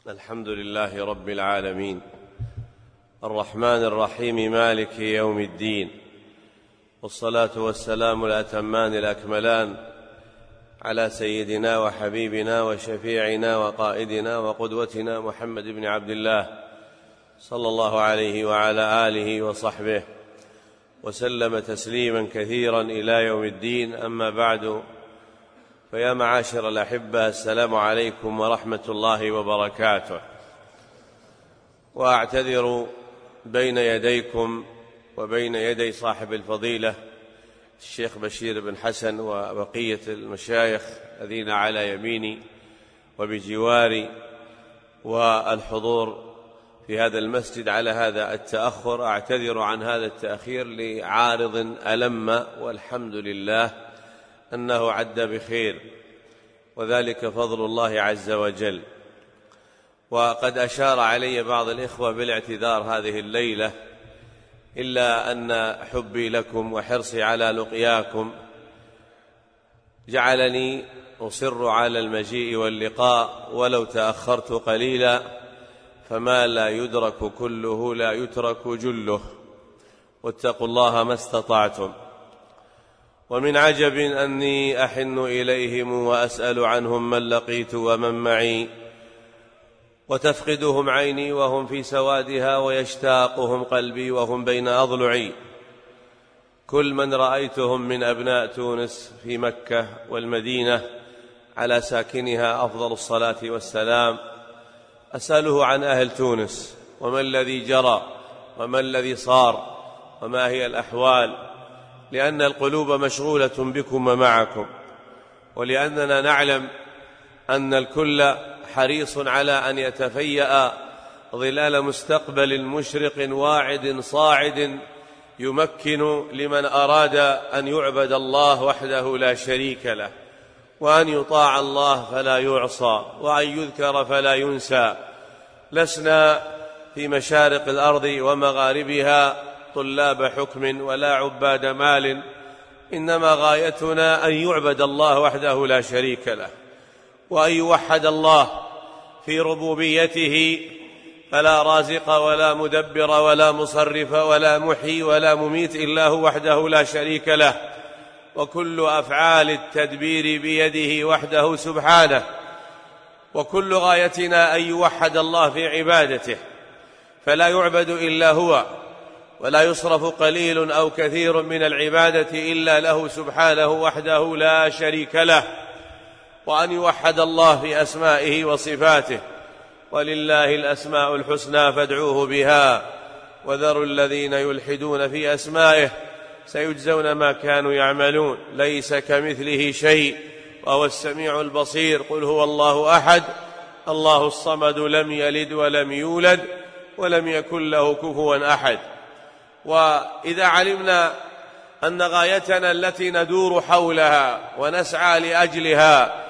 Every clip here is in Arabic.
الحمد لله رب العالمين، الرحمن الرحيم، مالك يوم الدين، والصلاة والسلام الأتمان الأكملان على سيدنا وحبيبنا وشفيعنا وقائدنا وقدوتنا محمد بن عبد الله صلى الله عليه وعلى آله وصحبه وسلم تسليما كثيرا إلى يوم الدين. أما بعد، فيا معاشر الأحبة، السلام عليكم ورحمة الله وبركاته. وأعتذر بين يديكم وبين يدي صاحب الفضيلة الشيخ بشير بن حسن وبقية المشايخ الذين على يميني وبجواري والحضور في هذا المسجد على هذا التأخر. أعتذر عن هذا التأخير لعارض ألم، والحمد لله أنه عد بخير، وذلك فضل الله عز وجل. وقد أشار علي بعض الإخوة بالاعتذار هذه الليلة، إلا أن حبي لكم وحرصي على لقياكم جعلني أصر على المجيء واللقاء، ولو تأخرت قليلا فما لا يدرك كله لا يترك جله، واتقوا الله ما استطعتم. ومن عجب أني أحن إليهم وأسأل عنهم من لقيت ومن معي، وتفقدهم عيني وهم في سوادها، ويشتاقهم قلبي وهم بين أضلعي. كل من رأيتهم من أبناء تونس في مكة والمدينة على ساكنها أفضل الصلاة والسلام أسأله عن أهل تونس، وما الذي جرى وما الذي صار وما هي الأحوال، لأن القلوب مشغولة بكم ومعكم، ولأننا نعلم أن الكل حريص على أن يتفيأ ظلال مستقبل مشرق واعد صاعد يمكن لمن أراد أن يعبد الله وحده لا شريك له، وأن يطاع الله فلا يعصى، وأن يذكر فلا ينسى. لسنا في مشارق الأرض ومغاربها طلاب حكم ولا عباد مال، إنما غايتنا أن يعبد الله وحده لا شريك له، وأن يوحد الله في ربوبيته، فلا رازق ولا مدبر ولا مصرف ولا محيي ولا مميت إلا هو وحده لا شريك له، وكل أفعال التدبير بيده وحده سبحانه. وكل غايتنا أن يوحد الله في عبادته، فلا يعبد إلا هو، ولا يصرف قليل أو كثير من العبادة إلا له سبحانه وحده لا شريك له، وأن يوحد الله في أسمائه وصفاته. ولله الأسماء الحسنى فادعوه بها، وذروا الذين يلحدون في أسمائه سيجزون ما كانوا يعملون. ليس كمثله شيء وهو السميع البصير. قل هو الله أحد الله الصمد لم يلد ولم يولد ولم يكن له كفوا أحد. وإذا علمنا أن غايتنا التي ندور حولها ونسعى لأجلها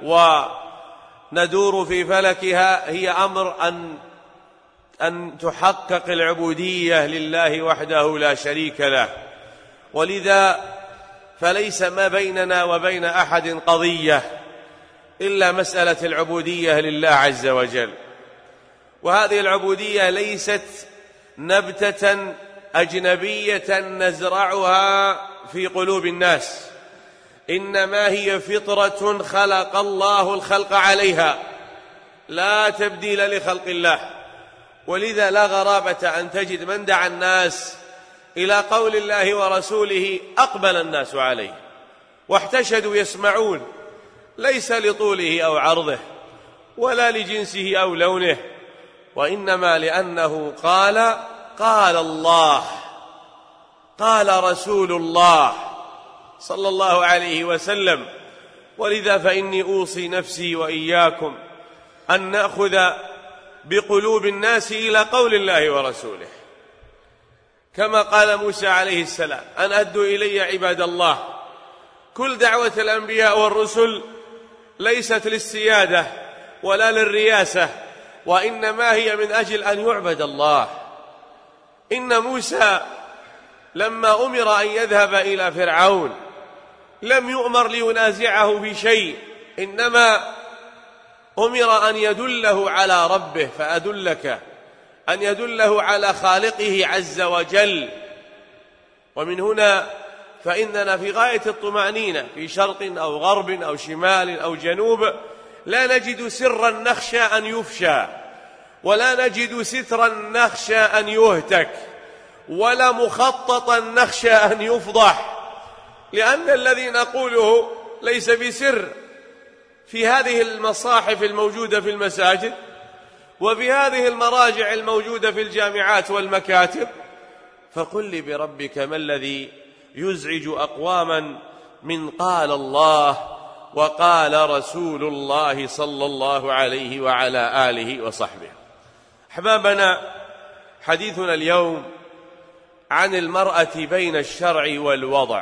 وندور في فلكها هي أمر أن تحقق العبودية لله وحده لا شريك له، ولذا فليس ما بيننا وبين أحد قضية إلا مسألة العبودية لله عز وجل. وهذه العبودية ليست نبتة أجنبية نزرعها في قلوب الناس، إنما هي فطرة خلق الله الخلق عليها، لا تبديل لخلق الله. ولذا لا غرابة أن تجد من دعا الناس إلى قول الله ورسوله أقبل الناس عليه واحتشدوا يسمعون، ليس لطوله أو عرضه ولا لجنسه أو لونه، وإنما لأنه قال الله، قال رسول الله صلى الله عليه وسلم. ولذا فإني أوصي نفسي وإياكم أن نأخذ بقلوب الناس إلى قول الله ورسوله، كما قال موسى عليه السلام: أن أدوا إلي عباد الله. كل دعوة الأنبياء والرسل ليست للسيادة ولا للرياسة، وإنما هي من أجل أن يعبد الله. إن موسى لما أمر أن يذهب إلى فرعون لم يؤمر لينازعه في شيء، إنما أمر أن يدله على ربه فأدلك، أن يدله على خالقه عز وجل. ومن هنا فإننا في غاية الطمأنينة في شرق أو غرب أو شمال أو جنوب، لا نجد سرا نخشى أن يفشى، ولا نجد سترا نخشى أن يهتك، ولا مخططا نخشى أن يفضح، لأن الذي نقوله ليس بسر. في هذه المصاحف الموجودة في المساجد، وفي هذه المراجع الموجودة في الجامعات والمكاتب، فقل لي بربك ما الذي يزعج أقواما من قال الله وقال رسول الله صلى الله عليه وعلى آله وصحبه. أحبابنا، حديثنا اليوم عن المرأة بين الشرع والوضع،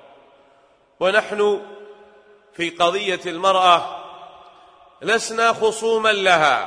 ونحن في قضية المرأة لسنا خصوما لها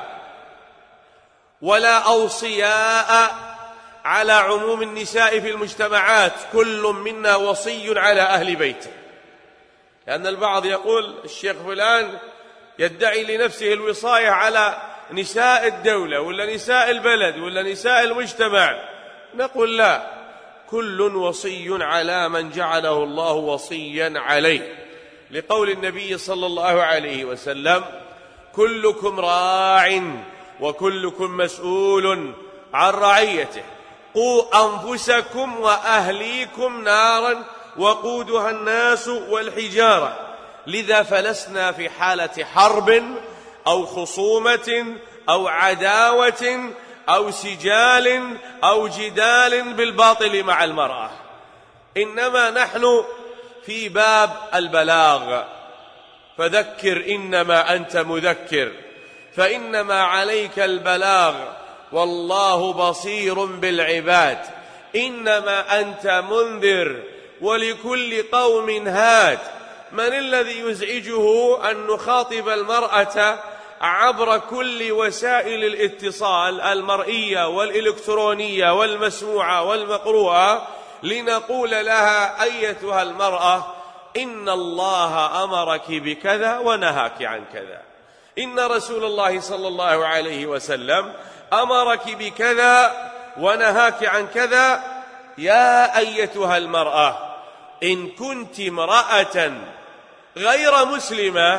ولا أوصياء على عموم النساء في المجتمعات، كل منا وصي على أهل بيته. لأن البعض يقول الشيخ فلان يدعي لنفسه الوصاية على نساء الدولة ولا نساء البلد ولا نساء المجتمع. نقول لا، كل وصي على من جعله الله وصيا عليه، لقول النبي صلى الله عليه وسلم: كلكم راع وكلكم مسؤول عن رعيته، قوا أنفسكم وأهليكم نارا وقودها الناس والحجارة. لذا فلسنا في حالة حرب أو خصومة أو عداوة أو سجال أو جدال بالباطل مع المرأة، إنما نحن في باب البلاغ. فذكر إنما أنت مذكر، فإنما عليك البلاغ والله بصير بالعباد. إنما أنت منذر ولكل قوم هاد. من الذي يزعجه أن نخاطب المرأة عبر كل وسائل الاتصال المرئية والإلكترونية والمسموعة والمقروءة لنقول لها: أيتها المرأة، إن الله أمرك بكذا ونهاك عن كذا، إن رسول الله صلى الله عليه وسلم أمرك بكذا ونهاك عن كذا. يا أيتها المرأة، إن كنت امرأة غير مسلمة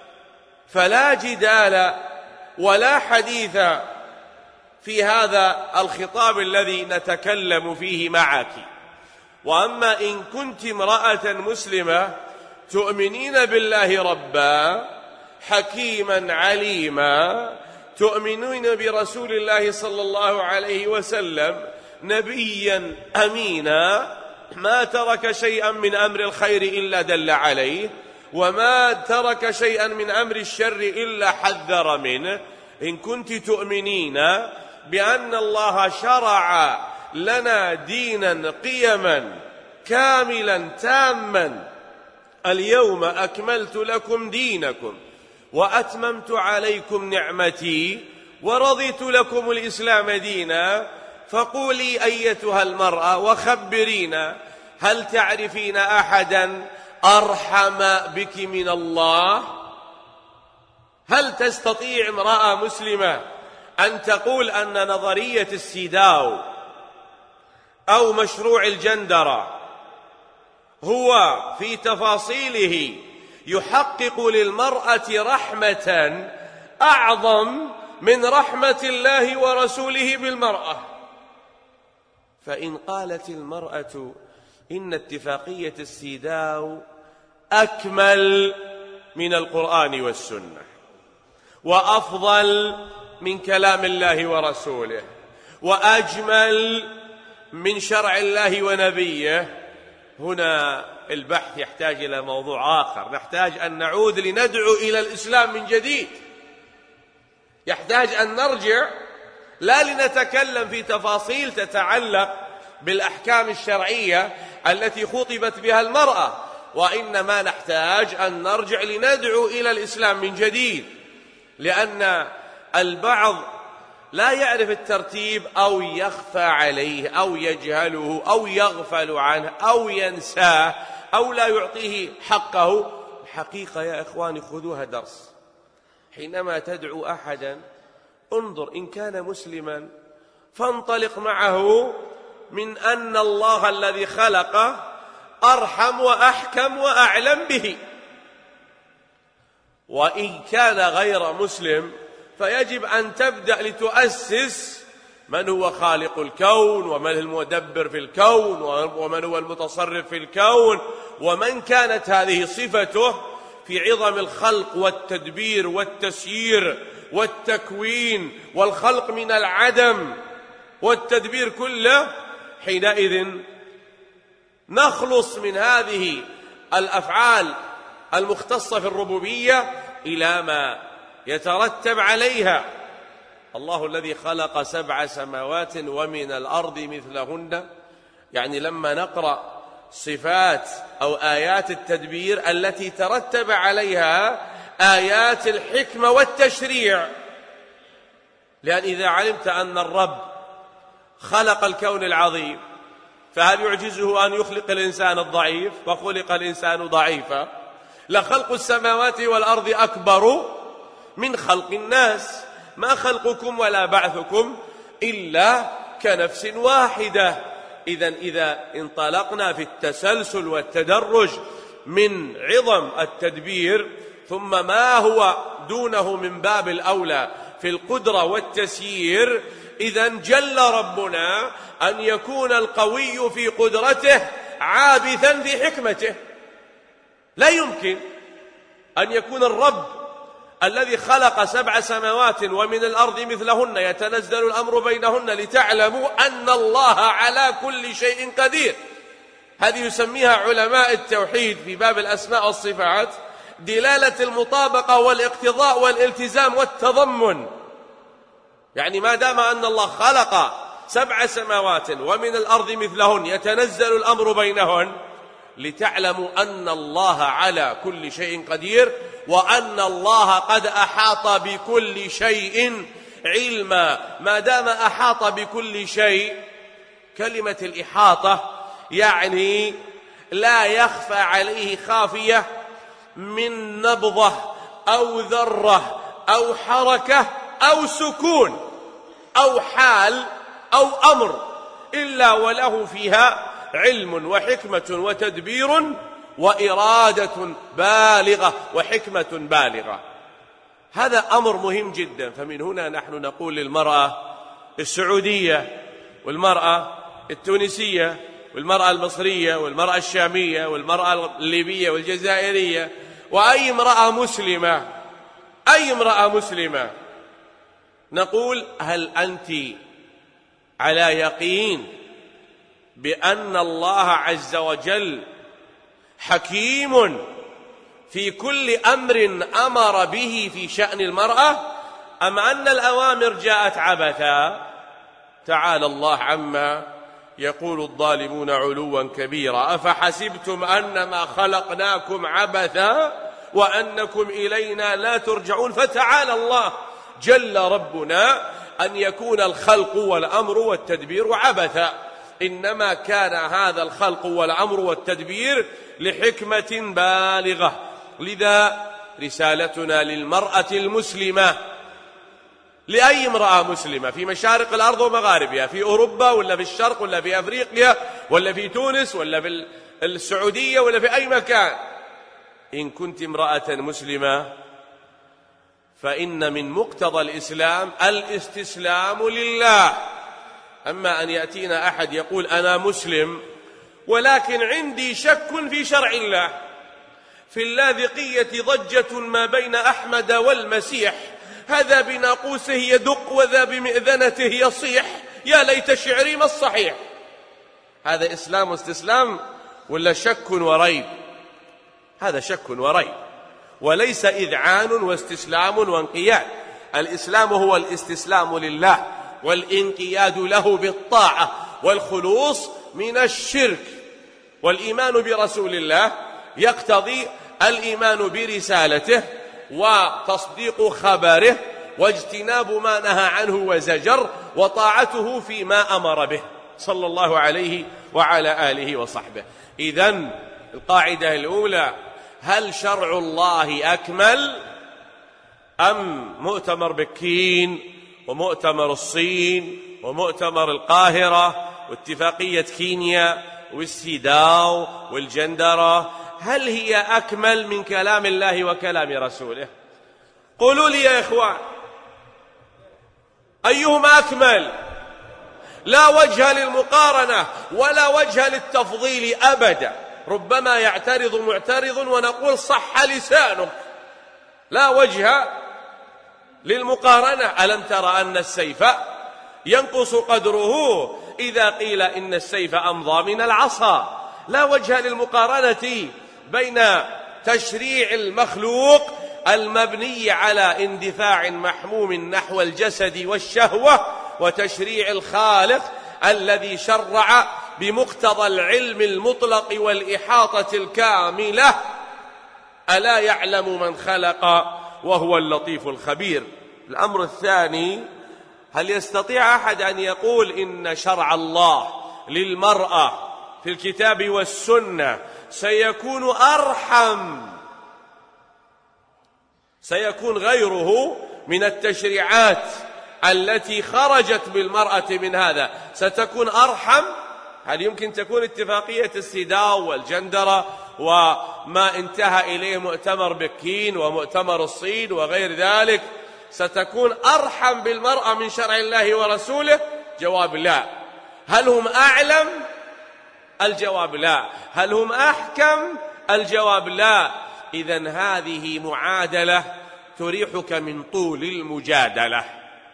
فلا جدال ولا حديث في هذا الخطاب الذي نتكلم فيه معك. وأما إن كنت امرأة مسلمة تؤمنين بالله ربا، حكيما عليما، تؤمنون برسول الله صلى الله عليه وسلم نبيا أمينا، ما ترك شيئا من أمر الخير إلا دل عليه، وما ترك شيئا من أمر الشر إلا حذر منه. إن كنت تؤمنين بأن الله شرع لنا دينا قيما كاملا تاما: اليوم أكملت لكم دينكم وأتممت عليكم نعمتي ورضيت لكم الإسلام دينا، فقولي أيتها المرأة وخبرينا: هل تعرفين أحدا أرحم بك من الله؟ هل تستطيع امرأة مسلمة أن تقول أن نظرية السيداو أو مشروع الجندرة هو في تفاصيله يحقق للمرأة رحمة أعظم من رحمة الله ورسوله بالمرأة؟ فإن قالت المرأة إن اتفاقية السيداو أكمل من القرآن والسنة وأفضل من كلام الله ورسوله وأجمل من شرع الله ونبيه، هنا البحث يحتاج إلى موضوع آخر. نحتاج أن نعود لندعو إلى الإسلام من جديد، يحتاج أن نرجع لا لنتكلم في تفاصيل تتعلق بالأحكام الشرعية التي خطبت بها المرأة، وإنما نحتاج أن نرجع لندعو إلى الإسلام من جديد، لأن البعض لا يعرف الترتيب أو يخفى عليه أو يجهله أو يغفل عنه أو ينساه أو لا يعطيه حقه. حقيقة يا إخواني، خذوها درس، حينما تدعو أحدا انظر إن كان مسلما فانطلق معه من أن الله الذي خلقه أرحم وأحكم وأعلم به، وإن كان غير مسلم فيجب أن تبدأ لتؤسس من هو خالق الكون، ومن هو المدبر في الكون، ومن هو المتصرف في الكون، ومن كانت هذه صفته في عظم الخلق والتدبير والتسيير والتكوين والخلق من العدم والتدبير كله. حينئذ نخلص من هذه الأفعال المختصة في الربوبية إلى ما يترتب عليها. الله الذي خلق 7 سماوات ومن الأرض مثلهن، يعني لما نقرأ صفات أو آيات التدبير التي ترتب عليها آيات الحكمة والتشريع، لأن إذا علمت أن الرب خلق الكون العظيم فهل يعجزه أن يخلق الإنسان الضعيف؟ وخلق الإنسان ضعيفا. لخلق السماوات والأرض أكبر من خلق الناس، ما خلقكم ولا بعثكم إلا كنفس واحدة. إذا انطلقنا في التسلسل والتدرج من عظم التدبير ثم ما هو دونه من باب الأولى في القدرة والتسيير، إذا جل ربنا أن يكون القوي في قدرته عابثا في حكمته. لا يمكن أن يكون الرب الذي خلق 7 سماوات ومن الأرض مثلهن يتنزل الأمر بينهن لتعلموا أن الله على كل شيء قدير. هذه يسميها علماء التوحيد في باب الأسماء والصفات دلالة المطابقة والاقتضاء والالتزام والتضمن. يعني ما دام أن الله خلق 7 سماوات ومن الأرض مثلهن يتنزل الأمر بينهن لتعلموا أن الله على كل شيء قدير، وأن الله قد أحاط بكل شيء علما. ما دام أحاط بكل شيء، كلمة الإحاطة يعني لا يخفى عليه خافية من نبضة أو ذرة أو حركة أو سكون أو حال أو أمر إلا وله فيها علم وحكمة وتدبير وإرادة بالغة وحكمة بالغة. هذا أمر مهم جدا. فمن هنا نحن نقول للمرأة السعودية والمرأة التونسية والمرأة المصرية والمرأة الشامية والمرأة الليبية والجزائرية وأي امرأة مسلمة، أي امرأة مسلمة، نقول هل أنت على يقين بأن الله عز وجل حكيم في كل أمر أمر به في شأن المرأة، أم أن الأوامر جاءت عبثا؟ تعالى الله عما يقول الظالمون علوا كبيرا. أفحسبتم أنما خلقناكم عبثا وأنكم إلينا لا ترجعون. فتعالى الله جل ربنا أن يكون الخلق والأمر والتدبير عبثا، إنما كان هذا الخلق والأمر والتدبير لحكمة بالغة. لذا رسالتنا للمرأة المسلمة، لأي امرأة مسلمة في مشارق الأرض ومغاربها، في أوروبا ولا في الشرق ولا في أفريقيا ولا في تونس ولا في السعودية ولا في أي مكان، إن كنت امرأة مسلمة فإن من مقتضى الإسلام الاستسلام لله. أما أن يأتينا أحد يقول أنا مسلم ولكن عندي شك في شرع الله، في اللاذقية ضجة ما بين أحمد والمسيح، هذا بناقوسه يدق وذا بمئذنته يصيح، يا ليت شعري ما الصحيح. هذا إسلام واستسلام ولا شك وريب؟ هذا شك وريب وليس إذعان واستسلام وانقياد. الإسلام هو الاستسلام لله والانقياد له بالطاعة والخلوص من الشرك. والإيمان برسول الله يقتضي الإيمان برسالته وتصديق خبره واجتناب ما نهى عنه وزجر وطاعته فيما أمر به صلى الله عليه وعلى آله وصحبه. إذن القاعدة الأولى: هل شرع الله أكمل؟ أم مؤتمر بكين ومؤتمر الصين ومؤتمر القاهرة واتفاقية كينيا والسيداو والجندرة، هل هي أكمل من كلام الله وكلام رسوله؟ قولوا لي يا إخوان، أيهما أكمل؟ لا وجه للمقارنة ولا وجه للتفضيل أبدا. ربما يعترض معترض ونقول صح لسانك، لا وجه للمقارنة. ألم ترى أن السيف ينقص قدره إذا قيل إن السيف أمضى من العصا؟ لا وجه للمقارنة بين تشريع المخلوق المبني على اندفاع محموم نحو الجسد والشهوة وتشريع الخالق الذي شرع بمقتضى العلم المطلق والإحاطة الكاملة. ألا يعلم من خلق وهو اللطيف الخبير. الأمر الثاني، هل يستطيع أحد أن يقول إن شرع الله للمرأة في الكتاب والسنة سيكون أرحم، سيكون غيره من التشريعات التي خرجت بالمرأة من هذا ستكون أرحم؟ هل يمكن تكون اتفاقية السيداو والجندرة وما انتهى إليه مؤتمر بكين ومؤتمر الصين وغير ذلك ستكون أرحم بالمرأة من شرع الله ورسوله؟ جواب لا. هل هم أعلم؟ الجواب لا. هل هم أحكم؟ الجواب لا. إذن هذه معادلة تريحك من طول المجادلة.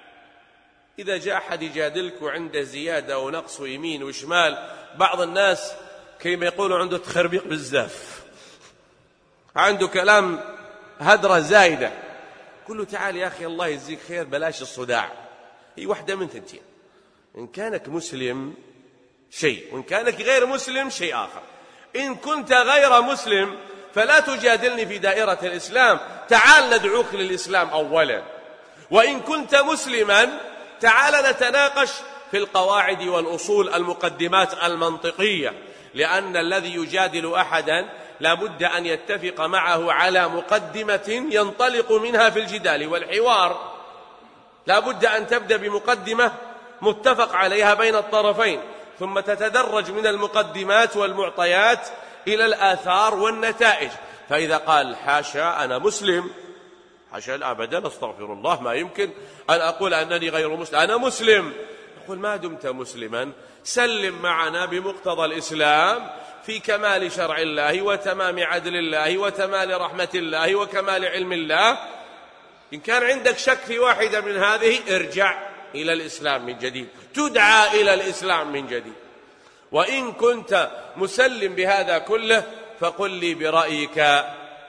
إذا جاء أحد يجادلك وعنده زيادة ونقص ويمين وشمال، بعض الناس كما يقولوا عنده تخربيق بالزاف، عنده كلام هدرة زايدة، قل له تعال يا أخي الله يجزيك خير بلاش الصداع. هي واحدة من ثنتين، إن كانك مسلم شيء وإن كانك غير مسلم شيء آخر. إن كنت غير مسلم فلا تجادلني في دائرة الإسلام، تعال ندعوك للإسلام أولا. وإن كنت مسلما تعال نتناقش في القواعد والأصول المقدمات المنطقية، لأن الذي يجادل أحدا لابد أن يتفق معه على مقدمة ينطلق منها في الجدال والحوار. لابد أن تبدأ بمقدمة متفق عليها بين الطرفين، ثم تتدرج من المقدمات والمعطيات إلى الآثار والنتائج. فإذا قال حاشا أنا مسلم، حاشا أبدا استغفر الله، ما يمكن أن أقول أنني غير مسلم، أنا مسلم. نقول ما دمت مسلما سلم معنا بمقتضى الإسلام في كمال شرع الله وتمام عدل الله وتمام رحمة الله وكمال علم الله. إن كان عندك شك في واحدة من هذه ارجع إلى الإسلام من جديد، تدعى إلى الإسلام من جديد. وإن كنت مسلم بهذا كله فقل لي برأيك،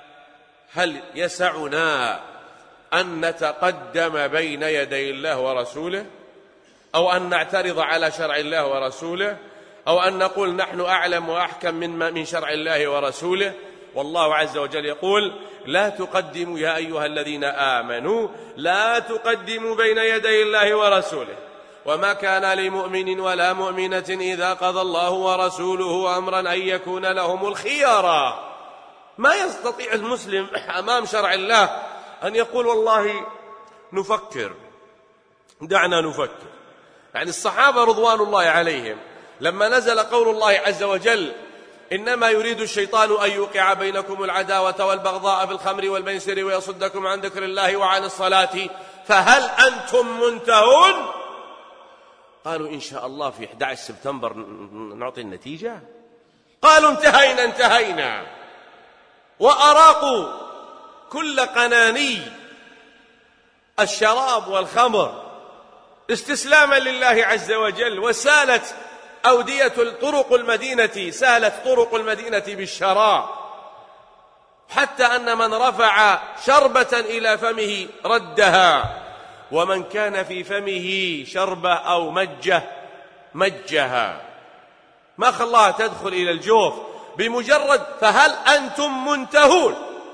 هل يسعنا أن نتقدم بين يدي الله ورسوله، أو أن نعترض على شرع الله ورسوله، أو أن نقول نحن أعلم وأحكم من شرع الله ورسوله؟ والله عز وجل يقول لا تقدموا يا أيها الذين آمنوا لا تقدموا بين يدي الله ورسوله وما كان لمؤمن ولا مؤمنة إذا قضى الله ورسوله أمرا أن يكون لهم الخيارة. ما يستطيع المسلم أمام شرع الله أن يقول والله نفكر، دعنا نفكر. يعني الصحابة رضوان الله عليهم لما نزل قول الله عز وجل إنما يريد الشيطان أن يوقع بينكم العداوة والبغضاء في الخمر والميسر ويصدكم عن ذكر الله وعن الصلاة فهل أنتم منتهون؟ قالوا إن شاء الله في 11 سبتمبر نعطي النتيجة. قالوا انتهينا. وأراقوا كل قناني الشراب والخمر استسلاما لله عز وجل، وسالت أودية طرق المدينة، سالت طرق المدينة بالشراب، حتى أن من رفع شربة إلى فمه ردها، ومن كان في فمه شربة أو مجها، ما خلاها تدخل إلى الجوف بمجرد فهل أنتم منتهون.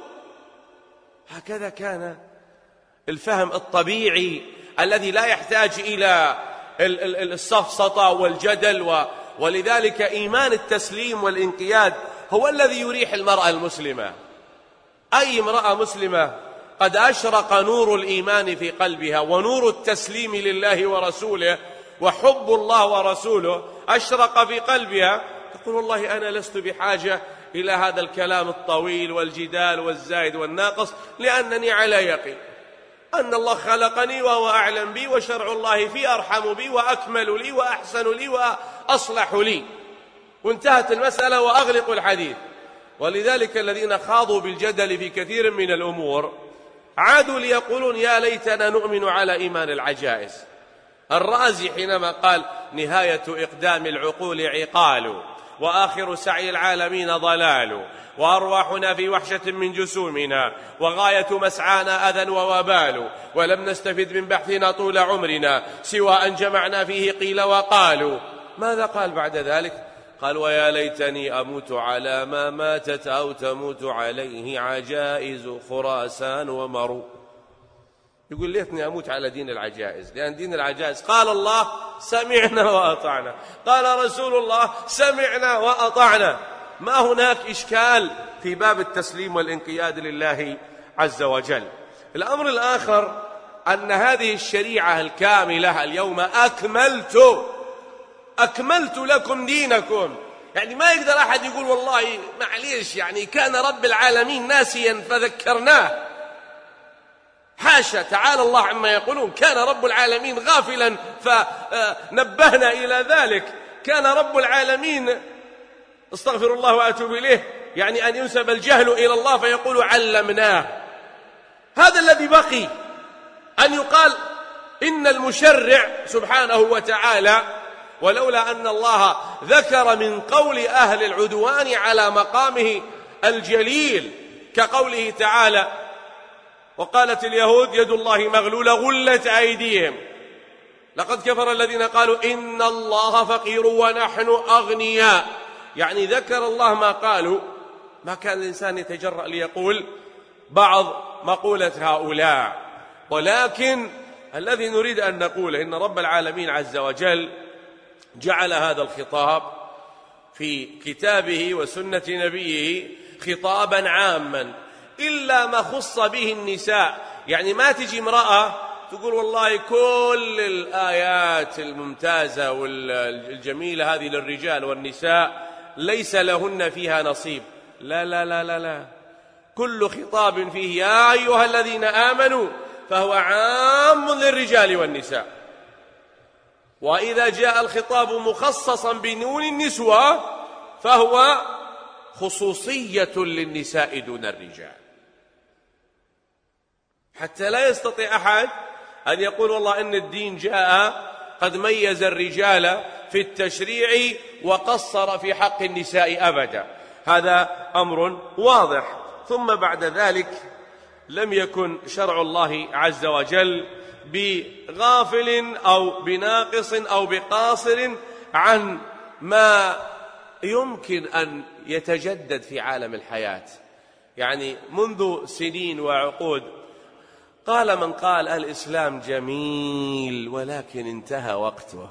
هكذا كان الفهم الطبيعي الذي لا يحتاج إلى السفسطة والجدل، ولذلك إيمان التسليم والانقياد هو الذي يريح المرأة المسلمة. أي امرأة مسلمة قد أشرق نور الإيمان في قلبها ونور التسليم لله ورسوله وحب الله ورسوله أشرق في قلبها، تقول والله أنا لست بحاجة إلى هذا الكلام الطويل والجدال والزايد والناقص، لأنني على يقين أن الله خلقني وهو أعلم بي، وشرع الله في أرحم بي وأكمل لي وأحسن لي وأصلح لي، وانتهت المسألة وأغلق الحديث. ولذلك الذين خاضوا بالجدل في كثير من الأمور عادوا ليقولون يا ليتنا نؤمن على إيمان العجائز. الرازي حينما قال نهاية إقدام العقول عقال، وآخر سعي العالمين ضلال، وأرواحنا في وحشة من جسومنا، وغاية مسعانا أذى ووبال، ولم نستفد من بحثنا طول عمرنا سوى أن جمعنا فيه قيل وقالوا. ماذا قال بعد ذلك؟ قال ويا ليتني أموت على ما ماتت أو تموت عليه عجائز خراسان ومرو. يقول ليتني أموت على دين العجائز، لأن دين العجائز قال الله سمعنا وأطعنا، قال رسول الله سمعنا وأطعنا، ما هناك إشكال في باب التسليم والانقياد لله عز وجل. الأمر الآخر أن هذه الشريعة الكاملة اليوم أكملت لكم دينكم. يعني ما يقدر أحد يقول والله معليش يعني كان رب العالمين ناسيا فذكرناه، حاشا تعالى الله عما يقولون، كان رب العالمين غافلا فنبهنا إلى ذلك، كان رب العالمين استغفر الله وأتوب إليه، يعني أن ينسب الجهل إلى الله فيقول علمناه. هذا الذي بقي، أن يقال إن المشرع سبحانه وتعالى، ولولا أن الله ذكر من قول أهل العدوان على مقامه الجليل كقوله تعالى وقالت اليهود يد الله مغلولة غلت أيديهم، لقد كفر الذين قالوا إن الله فقير ونحن أغنياء، يعني ذكر الله ما قالوا. ما كان الإنسان يتجرأ ليقول بعض مقولة هؤلاء، ولكن الذي نريد أن نقول إن رب العالمين عز وجل جعل هذا الخطاب في كتابه وسنة نبيه خطابا عاما إلا ما خص به النساء. يعني ما تجي امرأة تقول والله كل الآيات الممتازة والجميلة هذه للرجال والنساء ليس لهن فيها نصيب. لا لا لا لا لا، كل خطاب فيه يا أيها الذين آمنوا فهو عام للرجال والنساء. وإذا جاء الخطاب مخصصا بنون النسوة فهو خصوصية للنساء دون الرجال، حتى لا يستطيع أحد أن يقول والله إن الدين جاء قد ميز الرجال في التشريع وقصر في حق النساء أبدا. هذا أمر واضح. ثم بعد ذلك لم يكن شرع الله عز وجل بغافل أو بناقص أو بقاصر عن ما يمكن أن يتجدد في عالم الحياة. يعني منذ سنين وعقود قال من قال الإسلام جميل ولكن انتهى وقته،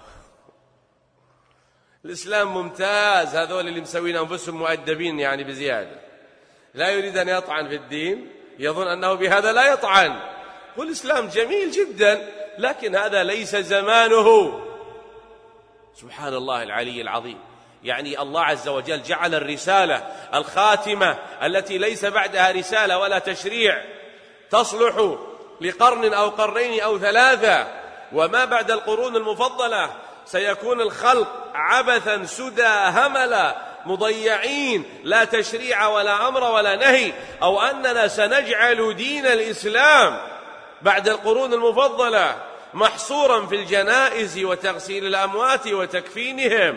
الإسلام ممتاز، هذول اللي مسوين أنفسهم مؤدبين يعني بزيادة، لا يريد أن يطعن في الدين، يظن أنه بهذا لا يطعن، والإسلام جميل جدا لكن هذا ليس زمانه. سبحان الله العلي العظيم. يعني الله عز وجل جعل الرسالة الخاتمة التي ليس بعدها رسالة ولا تشريع تصلح لقرن أو قرنين أو ثلاثة، وما بعد القرون المفضلة سيكون الخلق عبثا سدى هملا مضيعين، لا تشريع ولا أمر ولا نهي، أو أننا سنجعل دين الإسلام بعد القرون المفضلة محصورا في الجنائز وتغسيل الأموات وتكفينهم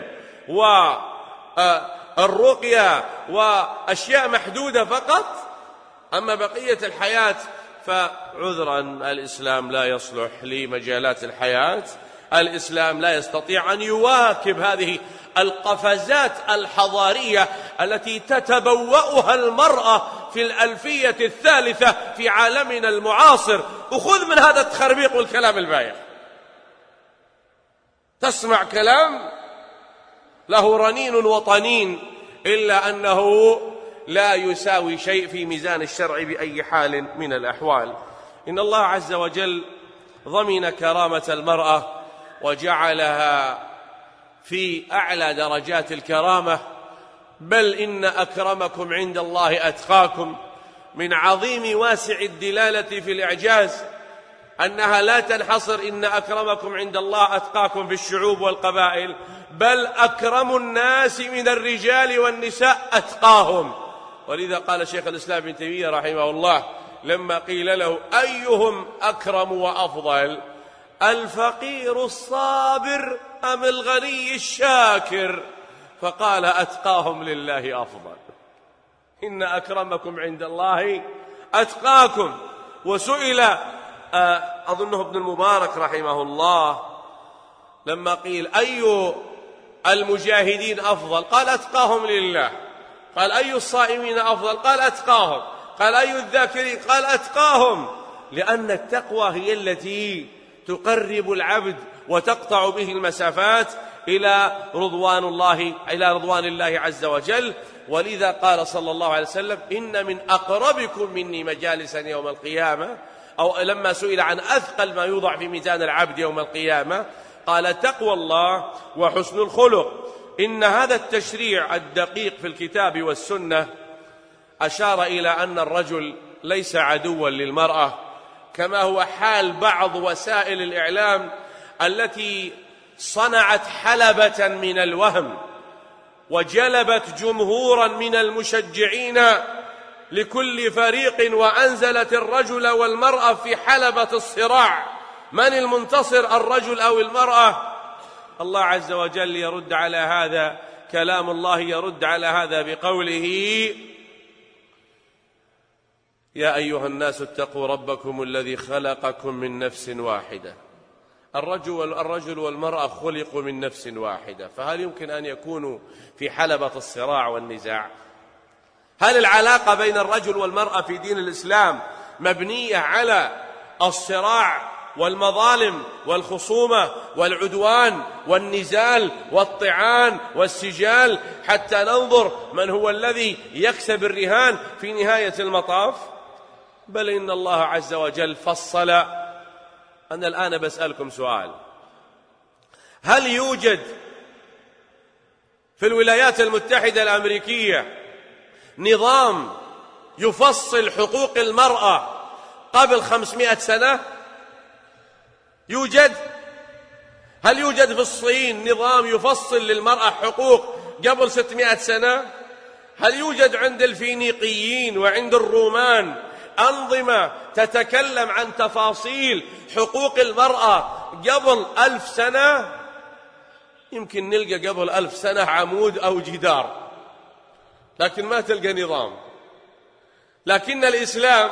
والرقية وأشياء محدودة فقط، أما بقية الحياة فعذرا الإسلام لا يصلح لمجالات الحياة، الإسلام لا يستطيع أن يواكب هذه القفزات الحضارية التي تتبوأها المرأة في الألفية الثالثة في عالمنا المعاصر. وخذ من هذا التخربيق والكلام البايخ، تسمع كلام له رنين وطنين إلا أنه لا يساوي شيء في ميزان الشرع بأي حال من الأحوال. إن الله عز وجل ضمن كرامة المرأة وجعلها في أعلى درجات الكرامة، بل إن أكرمكم عند الله أتقاكم، من عظيم واسع الدلالة في الإعجاز أنها لا تنحصر إن أكرمكم عند الله أتقاكم في الشعوب والقبائل، بل أكرم الناس من الرجال والنساء أتقاهم. ولذا قال شيخ الإسلام ابن تيمية رحمه الله لما قيل له أيهم أكرم وأفضل، الفقير الصابر أم الغني الشاكر؟ فقال أتقاهم لله أفضل. إن أكرمكم عند الله أتقاكم. وسئل أظنه ابن المبارك رحمه الله لما قيل أي المجاهدين أفضل؟ قال أتقاهم لله. قال أي الصائمين أفضل؟ قال أتقاهم. قال أي الذاكرين؟ قال أتقاهم. لأن التقوى هي التي تقرب العبد وتقطع به المسافات إلى رضوان الله عز وجل. ولذا قال صلى الله عليه وسلم إن من أقربكم مني مجالسا يوم القيامة، أو لما سئل عن أثقل ما يوضع في ميزان العبد يوم القيامة قال تقوى الله وحسن الخلق. إن هذا التشريع الدقيق في الكتاب والسنة أشار إلى أن الرجل ليس عدوا للمرأة، كما هو حال بعض وسائل الإعلام التي صنعت حلبة من الوهم وجلبت جمهورا من المشجعين لكل فريق، وأنزلت الرجل والمرأة في حلبة الصراع، من المنتصر الرجل أو المرأة؟ الله عز وجل يرد على هذا، كلام الله يرد على هذا بقوله يا أيها الناس اتقوا ربكم الذي خلقكم من نفس واحدة. الرجل والمرأة خلقوا من نفس واحدة، فهل يمكن أن يكونوا في حلبة الصراع والنزاع؟ هل العلاقة بين الرجل والمرأة في دين الإسلام مبنية على الصراع والمظالم والخصومة والعدوان والنزال والطعان والسجال حتى ننظر من هو الذي يكسب الرهان في نهاية المطاف؟ بل إن الله عز وجل فصل. أنا الآن بسألكم سؤال: هل يوجد في الولايات المتحدة الأمريكية نظام يفصل حقوق المرأة قبل 500 سنة؟ يوجد؟ هل يوجد في الصين نظام يفصل للمرأة حقوق قبل 600 سنة؟ هل يوجد عند الفينيقيين وعند الرومان أنظمة تتكلم عن تفاصيل حقوق المرأة قبل 1000 سنة؟ يمكن نلقى قبل 1000 سنة عمود أو جدار، لكن ما تلقى نظام. لكن الإسلام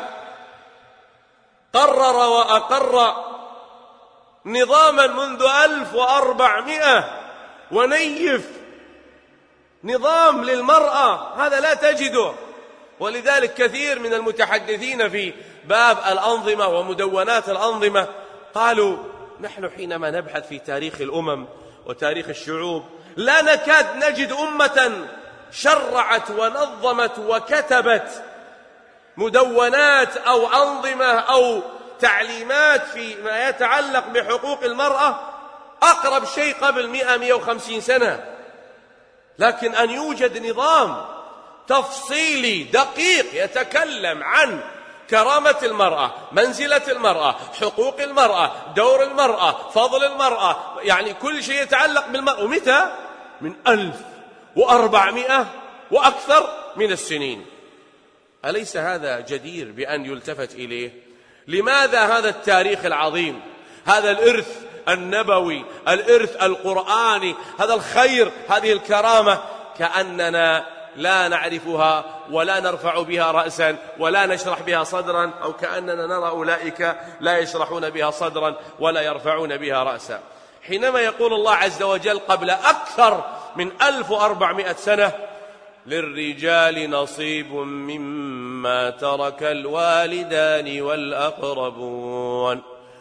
قرر وأقر نظاما منذ 1400 ونيف، نظام للمرأة، هذا لا تجده. ولذلك كثير من المتحدثين في باب الأنظمة ومدونات الأنظمة قالوا نحن حينما نبحث في تاريخ الأمم وتاريخ الشعوب لا نكاد نجد أمة شرعت ونظمت وكتبت مدونات أو أنظمة أو تعليمات فيما يتعلق بحقوق المرأة أقرب شيء قبل 100-150 سنة. لكن أن يوجد نظام تفصيلي دقيق يتكلم عن كرامة المرأة، منزلة المرأة، حقوق المرأة، دور المرأة، فضل المرأة، يعني كل شيء يتعلق بالمرأة، ومتى؟ من 1400 وأكثر من السنين. أليس هذا جدير بأن يلتفت إليه؟ لماذا هذا التاريخ العظيم، هذا الإرث النبوي، الإرث القرآني، هذا الخير، هذه الكرامة كأننا لا نعرفها ولا نرفع بها رأسا ولا نشرح بها صدرا، أو كأننا نرى أولئك لا يشرحون بها صدرا ولا يرفعون بها رأسا؟ حينما يقول الله عز وجل قبل أكثر من 1400 سنة للرجال نصيب مما ترك الوالدان والأقربون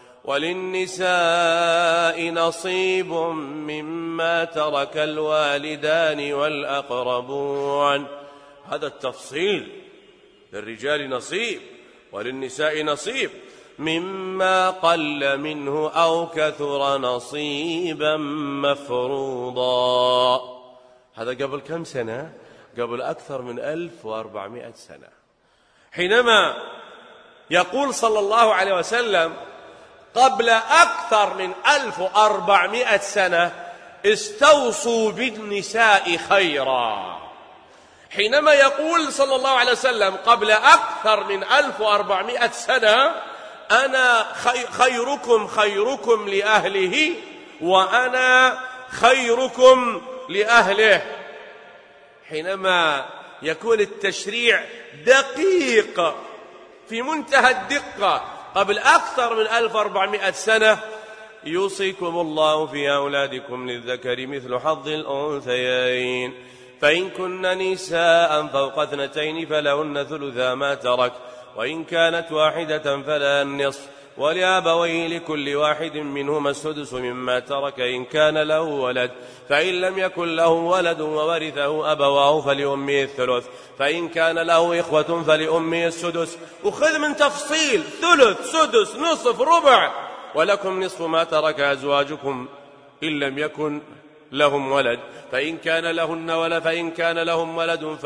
وللنساء نصيب مما ترك الوالدان والأقربون هذا التفصيل، للرجال نصيب وللنساء نصيب، مما قل منه أو كثر نصيبا مفروضا. هذا قبل كم سنة؟ قبل أكثر من 1400 سنة، حينما يقول صلى الله عليه وسلم قبل أكثر من 1400 سنة استوصوا بالنساء خيرا. حينما يقول صلى الله عليه وسلم قبل أكثر من 1400 سنة أنا خيركم خيركم لأهله وأنا خيركم لأهله، حينما يكون التشريع دقيق في منتهى الدقة قبل أكثر من 1400 سنة، يوصيكم الله في أولادكم للذكر مثل حظ الأنثيين، فإن كن نساء فوق 2 فلهن ثلثا ما ترك، وإن كانت واحدة فلها النصف، ولأبويه لكل واحد منهما السدس مما ترك إن كان له ولد، فإن لم يكن له ولد وورثه أبواه فلأمه الثلث، فإن كان له إخوة فلأمه السدس. وخذ من تفصيل ثلث سدس نصف ربع. ولكم نصف ما ترك أزواجكم إن لم يكن لهم ولد، فإن كان لهم ولد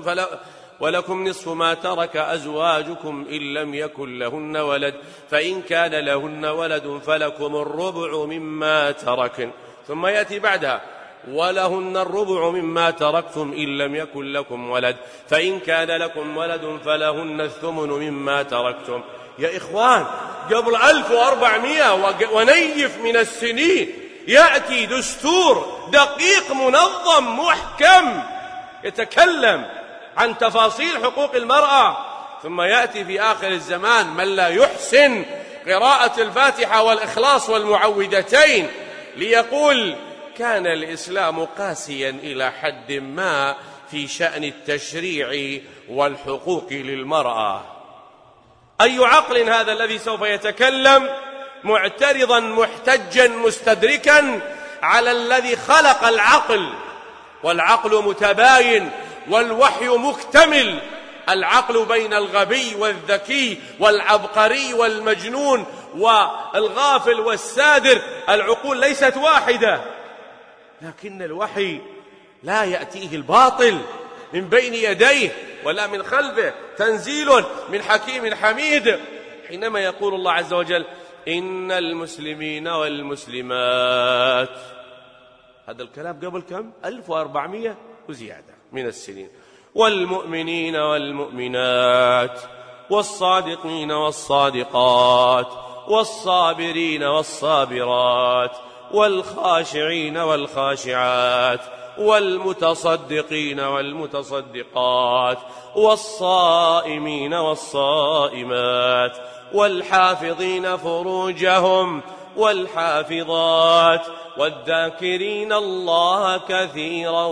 ولكم نصف ما ترك أزواجكم إن لم يكن لهن ولد، فإن كان لهن ولد فلكم الربع مما تركن. ثم يأتي بعدها ولهن الربع مما تركتم إن لم يكن لكم ولد، فإن كان لكم ولد فلهن الثمن مما تركتم. يا إخوان، قبل 1400 ونيف من السنين يأتي دستور دقيق منظم محكم يتكلم عن تفاصيل حقوق المرأة. ثم يأتي في آخر الزمان من لا يحسن قراءة الفاتحة والإخلاص والمعوذتين ليقول كان الإسلام قاسيا إلى حد ما في شأن التشريع والحقوق للمرأة. أي عقل هذا الذي سوف يتكلم معترضا محتجا مستدركا على الذي خلق العقل، والعقل متباين والوحي مكتمل. العقل بين الغبي والذكي والعبقري والمجنون والغافل والسادر، العقول ليست واحدة، لكن الوحي لا يأتيه الباطل من بين يديه ولا من خلفه، تنزيل من حكيم حميد. حينما يقول الله عز وجل إن المسلمين والمسلمات، هذا الكلام قبل كم؟ 1400 وزيادة من السنين. والمؤمنين والمؤمنات والصادقين والصادقات والصابرين والصابرات والخاشعين والخاشعات والمتصدقين والمتصدقات والصائمين والصائمات والحافظين فروجهم والحافظات والذاكرين الله كثيرا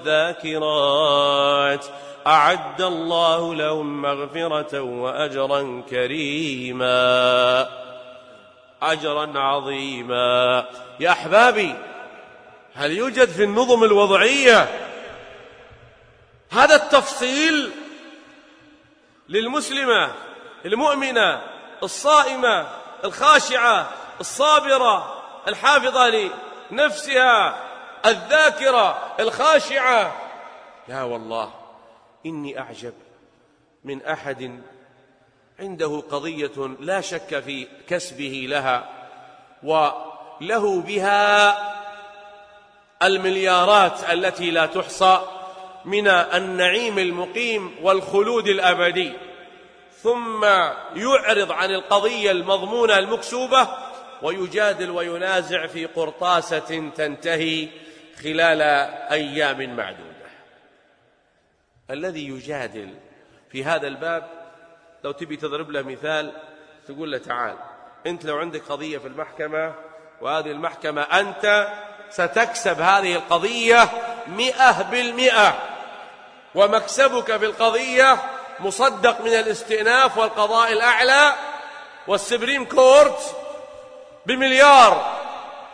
والذاكرات أعد الله لهم مغفرة وأجرا كريما، أجرا عظيما. يا أحبابي، هل يوجد في النظم الوضعية هذا التفصيل للمسلمة المؤمنة الصائمة الخاشعة الصابرة الحافظة لنفسها الذاكرة الخاشعة؟ لا والله، إني أعجب من أحد عنده قضية لا شك في كسبه لها وله بها المليارات التي لا تحصى من النعيم المقيم والخلود الأبدي، ثم يعرض عن القضية المضمونة المكسوبة ويجادل وينازع في قرطاسة تنتهي خلال أيام معدودة. الذي يجادل في هذا الباب لو تبي تضرب له مثال تقول له تعال أنت لو عندك قضية في المحكمة وهذه المحكمة أنت ستكسب هذه القضية 100%، ومكسبك في القضية مصدق من الاستئناف والقضاء الأعلى والسبريم كورت بمليار.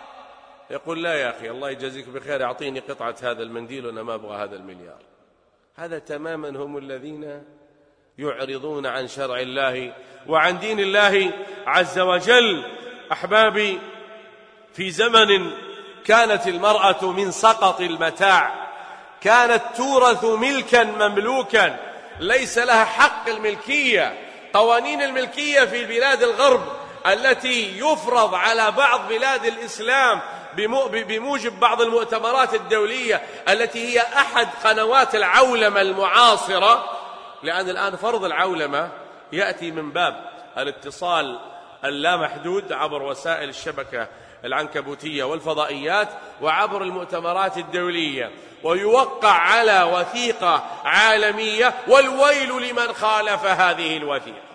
يقول لا يا أخي الله يجازيك بخير، أعطيني قطعة هذا المنديل وأنا ما أبغى هذا المليار. هذا تماما هم الذين يعرضون عن شرع الله وعن دين الله عز وجل. أحبابي، في زمن كانت المرأة من سقط المتاع، كانت تورث ملكا مملوكا، ليس لها حق الملكية. قوانين الملكية في بلاد الغرب التي يفرض على بعض بلاد الإسلام بموجب بعض المؤتمرات الدولية التي هي أحد قنوات العولمة المعاصرة، لأن الآن فرض العولمة يأتي من باب الاتصال اللامحدود عبر وسائل الشبكة العنكبوتية والفضائيات وعبر المؤتمرات الدولية، ويوقع على وثيقة عالمية، والويل لمن خالف هذه الوثيقة.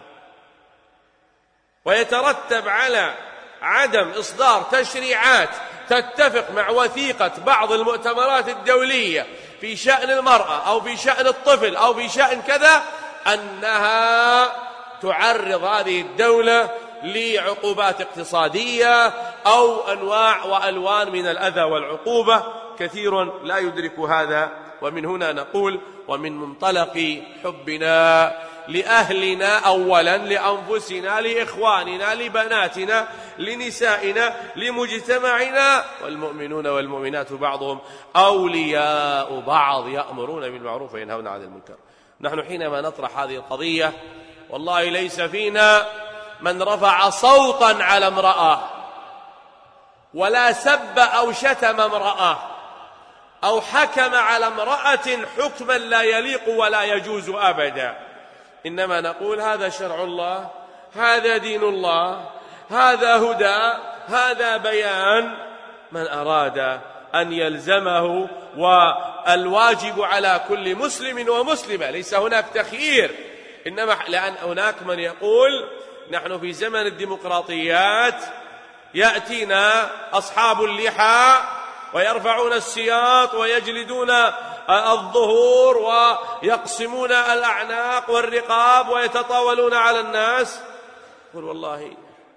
ويترتب على عدم إصدار تشريعات تتفق مع وثيقة بعض المؤتمرات الدولية في شأن المرأة أو في شأن الطفل أو في شأن كذا، أنها تعرض هذه الدولة لعقوبات اقتصادية أو أنواع وألوان من الأذى والعقوبة. كثير لا يدرك هذا. ومن هنا نقول، ومن منطلق حبنا لأهلنا أولا، لأنفسنا، لإخواننا، لبناتنا، لنسائنا، لمجتمعنا، والمؤمنون والمؤمنات بعضهم أولياء بعض يأمرون بالمعروف وينهون عن المنكر. نحن حينما نطرح هذه القضية والله ليس فينا من رفع صوتا على امرأة ولا سب أو شتم امرأة أو حكم على امرأة حكما لا يليق ولا يجوز أبدا، إنما نقول هذا شرع الله، هذا دين الله، هذا هدى، هذا بيان. من أراد أن يلزمه، والواجب على كل مسلم ومسلمة، ليس هناك تخيير، إنما لأن هناك من يقول نحن في زمن الديمقراطيات، يأتينا أصحاب اللحى ويرفعون السياط ويجلدون الظهور ويقسمون الأعناق والرقاب ويتطاولون على الناس. قل والله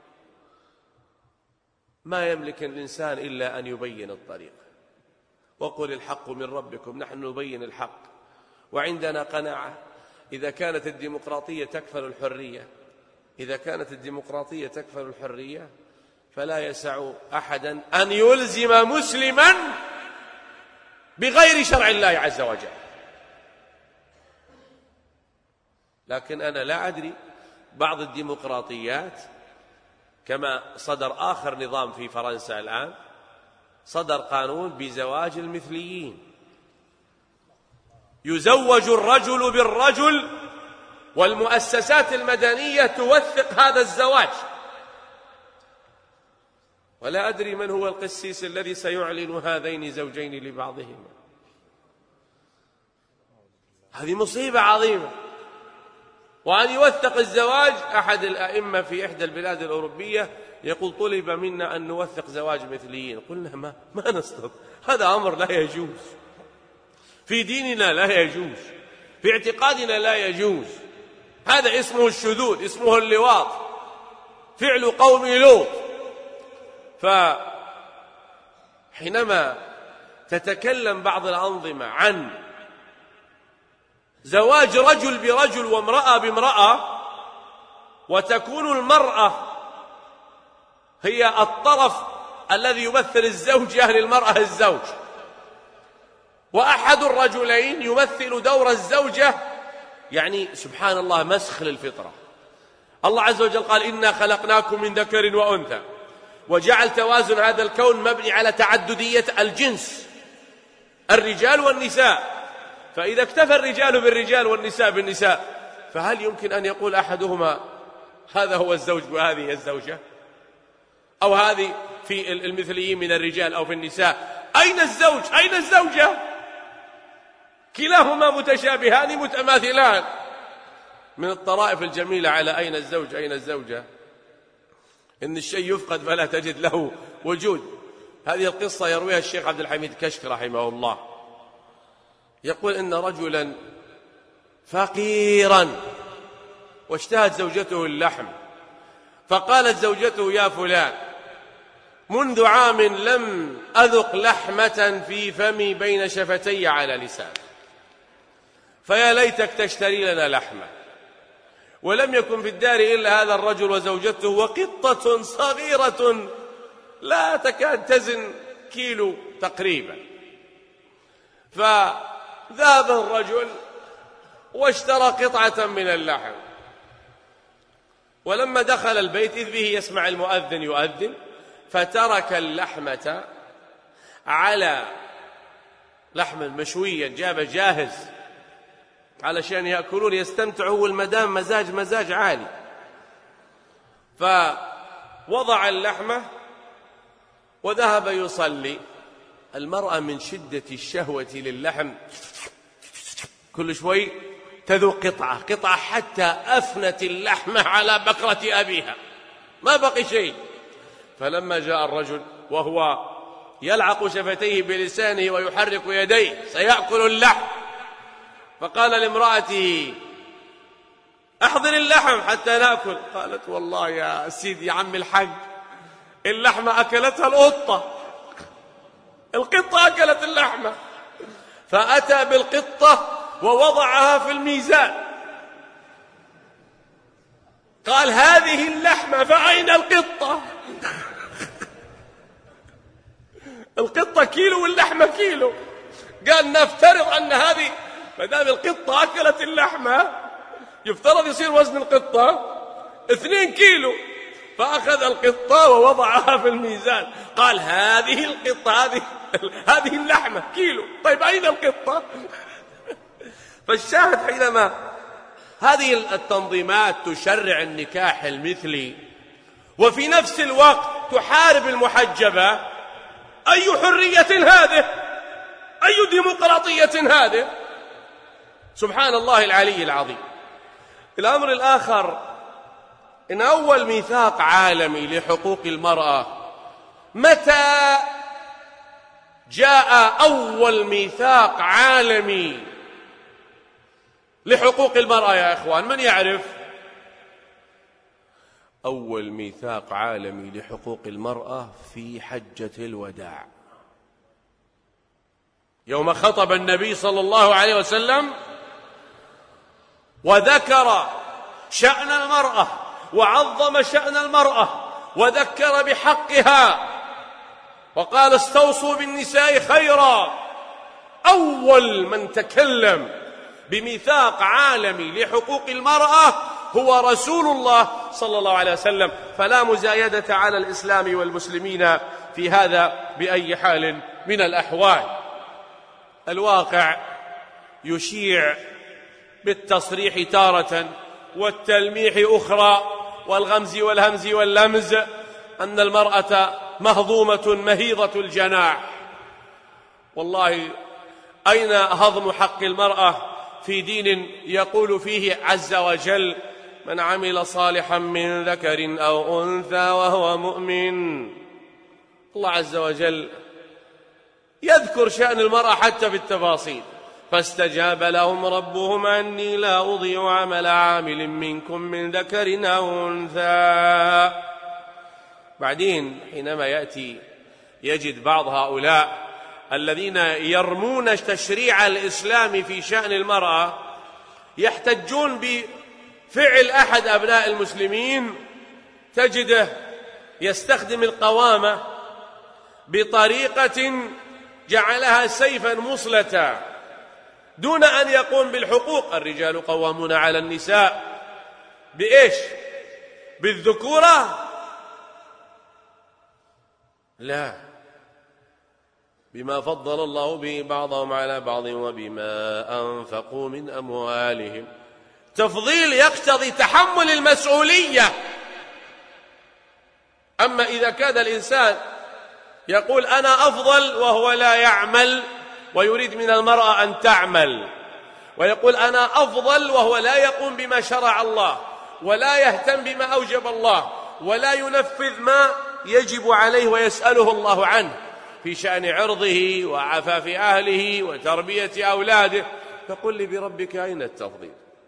ما يملك الإنسان إلا أن يبين الطريق، وقل الحق من ربكم، نحن نبين الحق. وعندنا قناعة إذا كانت الديمقراطية تكفل الحرية، إذا كانت الديمقراطية تكفل الحرية فلا يسع أحدا أن يلزم مسلما بغير شرع الله عز وجل. لكن أنا لا أدري، بعض الديمقراطيات كما صدر آخر نظام في فرنسا الآن، صدر قانون بزواج المثليين، يزوج الرجل بالرجل، والمؤسسات المدنية توثق هذا الزواج. ولا أدري من هو القسيس الذي سيعلن هذين زوجين لبعضهما. هذه مصيبة عظيمة. وأن يوثق الزواج، أحد الأئمة في إحدى البلاد الأوروبية يقول طلب منا أن نوثق زواج مثليين. قلنا ما نستطيع، هذا أمر لا يجوز، في ديننا لا يجوز، في اعتقادنا لا يجوز. هذا اسمه الشذوذ، اسمه اللواط، فعل قوم لوط. فحينما تتكلم بعض الأنظمة عن زواج رجل برجل وامرأة بامرأة، وتكون المرأة هي الطرف الذي يمثل الزوجة للمرأة الزوج، وأحد الرجلين يمثل دور الزوجة، يعني سبحان الله مسخ للفطرة. الله عز وجل قال إنا خلقناكم من ذكر وأنثى، وجعل توازن هذا الكون مبني على تعددية الجنس، الرجال والنساء. فإذا اكتفى الرجال بالرجال والنساء بالنساء، فهل يمكن أن يقول أحدهما هذا هو الزوج وهذه الزوجة، أو هذه في المثليين من الرجال أو في النساء؟ أين الزوج؟ أين الزوجة؟ كلاهما متشابهان متماثلان. من الطرائف الجميلة على أين الزوج أين الزوجة إن الشيء يفقد فلا تجد له وجود. هذه القصة يرويها الشيخ عبد الحميد كشك رحمه الله، يقول إن رجلا فقيرا واشتهت زوجته اللحم، فقالت زوجته يا فلان منذ عام لم أذق لحمة في فمي بين شفتي على لسان، فيا ليتك تشتري لنا لحمة. ولم يكن في الدار إلا هذا الرجل وزوجته وقطة صغيرة لا تكاد تزن كيلو تقريبا. فذهب الرجل واشترى قطعة من اللحم، ولما دخل البيت إذ به يسمع المؤذن يؤذن، فترك اللحمة على لحما مشويا جاب جاهز علشان يأكلون يستمتعوا، والمدام مزاج عالي، فوضع اللحمة وذهب يصلي. المرأة من شدة الشهوة للحم كل شوي تذوق قطعة حتى أفنت اللحمة على بكرة أبيها، ما بقي شيء. فلما جاء الرجل وهو يلعق شفتيه بلسانه ويحرك يديه سيأكل اللحم، فقال لامرأته أحضر اللحم حتى نأكل. قالت والله يا سيدي عم الحج اللحمة أكلتها القطة أكلت اللحمة. فأتى بالقطة ووضعها في الميزان، قال هذه اللحمة فأين القطة؟ القطة كيلو واللحمة كيلو. قال نفترض أن هذه ما دام القطة أكلت اللحمة يفترض يصير وزن القطة 2 كيلو. فأخذ القطة ووضعها في الميزان، قال هذه القطة هذه اللحمة كيلو، طيب أين القطة؟ فالشاهد حينما هذه التنظيمات تشرع النكاح المثلي وفي نفس الوقت تحارب المحجبة، أي حرية هذه؟ أي ديمقراطية هذه؟ سبحان الله العلي العظيم. الأمر الآخر إن أول ميثاق عالمي لحقوق المرأة، متى جاء أول ميثاق عالمي لحقوق المرأة يا إخوان؟ من يعرف؟ أول ميثاق عالمي لحقوق المرأة في حجة الوداع، يوم خطب النبي صلى الله عليه وسلم وذكر شأن المرأة وعظم شأن المرأة وذكر بحقها وقال استوصوا بالنساء خيرا. أول من تكلم بميثاق عالمي لحقوق المرأة هو رسول الله صلى الله عليه وسلم، فلا مزايدة على الإسلام والمسلمين في هذا بأي حال من الأحوال. الواقع يشيع بالتصريح تارة والتلميح أخرى والغمز والهمز واللمز أن المرأة مهضومة مهيضة الجناح. والله أين هضم حق المرأة في دين يقول فيه عز وجل من عمل صالحا من ذكر أو أنثى وهو مؤمن؟ الله عز وجل يذكر شأن المرأة حتى بالتفاصيل، فاستجاب لهم ربهم أني لا أضيع عمل عامل منكم من ذكر أو أنثى. بعدين حينما يأتي يجد بعض هؤلاء الذين يرمون تشريع الإسلام في شأن المرأة يحتجون بفعل أحد أبناء المسلمين، تجده يستخدم القوامة بطريقة جعلها سيفا مصلتا دون أن يقوم بالحقوق. الرجال قوامون على النساء بإيش؟ بالذكورة؟ لا، بما فضل الله به بعضهم على بعض وبما أنفقوا من أموالهم. تفضيل يقتضي تحمل المسؤولية. أما إذا كان الإنسان يقول أنا أفضل وهو لا يعمل ويريد من المرأة أن تعمل، ويقول أنا أفضل وهو لا يقوم بما شرع الله ولا يهتم بما أوجب الله ولا ينفذ ما يجب عليه ويسأله الله عنه في شأن عرضه وعفاف أهله وتربية أولاده، فقل لي بربك أين التفضيل؟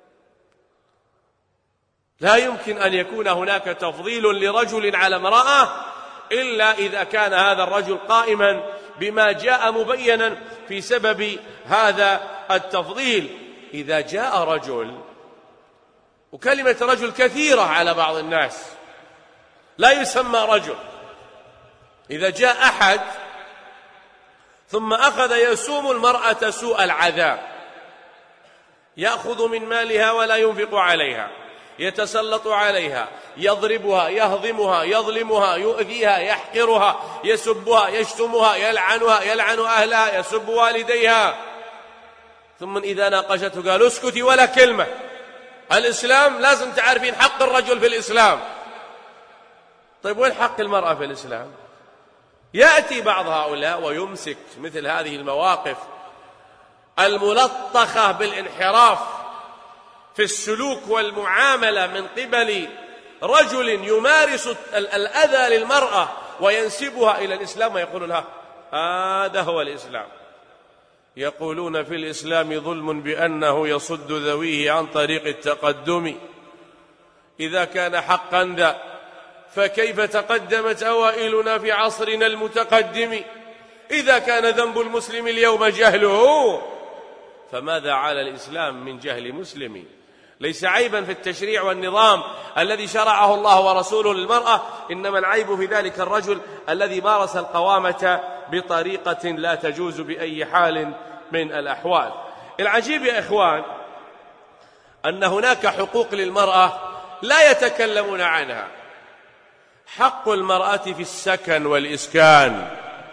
لا يمكن أن يكون هناك تفضيل لرجل على امرأة إلا إذا كان هذا الرجل قائما بما جاء مبينا في سبب هذا التفضيل. إذا جاء رجل، وكلمة رجل كثيرة على بعض الناس لا يسمى رجل، إذا جاء أحد ثم أخذ يسوم المرأة سوء العذاب، يأخذ من مالها ولا ينفق عليها، يتسلط عليها، يضربها، يهضمها، يظلمها، يؤذيها، يحقرها، يسبها، يشتمها، يلعنها، يلعن أهلها، يسب والديها، ثم إذا ناقشته قال اسكتي ولا كلمة، الإسلام لازم تعرفين حق الرجل في الإسلام. طيب وين حق المرأة في الإسلام؟ يأتي بعض هؤلاء ويمسك مثل هذه المواقف الملطخة بالانحراف في السلوك والمعاملة من قبل رجل يمارس الأذى للمرأة وينسبها إلى الإسلام ويقول لها هذا هو الإسلام. يقولون في الإسلام ظلم بأنه يصد ذويه عن طريق التقدم. إذا كان حقا ذا فكيف تقدمت أوائلنا في عصرنا المتقدم؟ إذا كان ذنب المسلم اليوم جهله فماذا على الإسلام من جهل مسلم؟ ليس عيبا في التشريع والنظام الذي شرعه الله ورسوله للمرأة، إنما العيب في ذلك الرجل الذي مارس القوامة بطريقة لا تجوز بأي حال من الأحوال. العجيب يا إخوان أن هناك حقوق للمرأة لا يتكلمون عنها. حق المرأة في السكن والإسكان،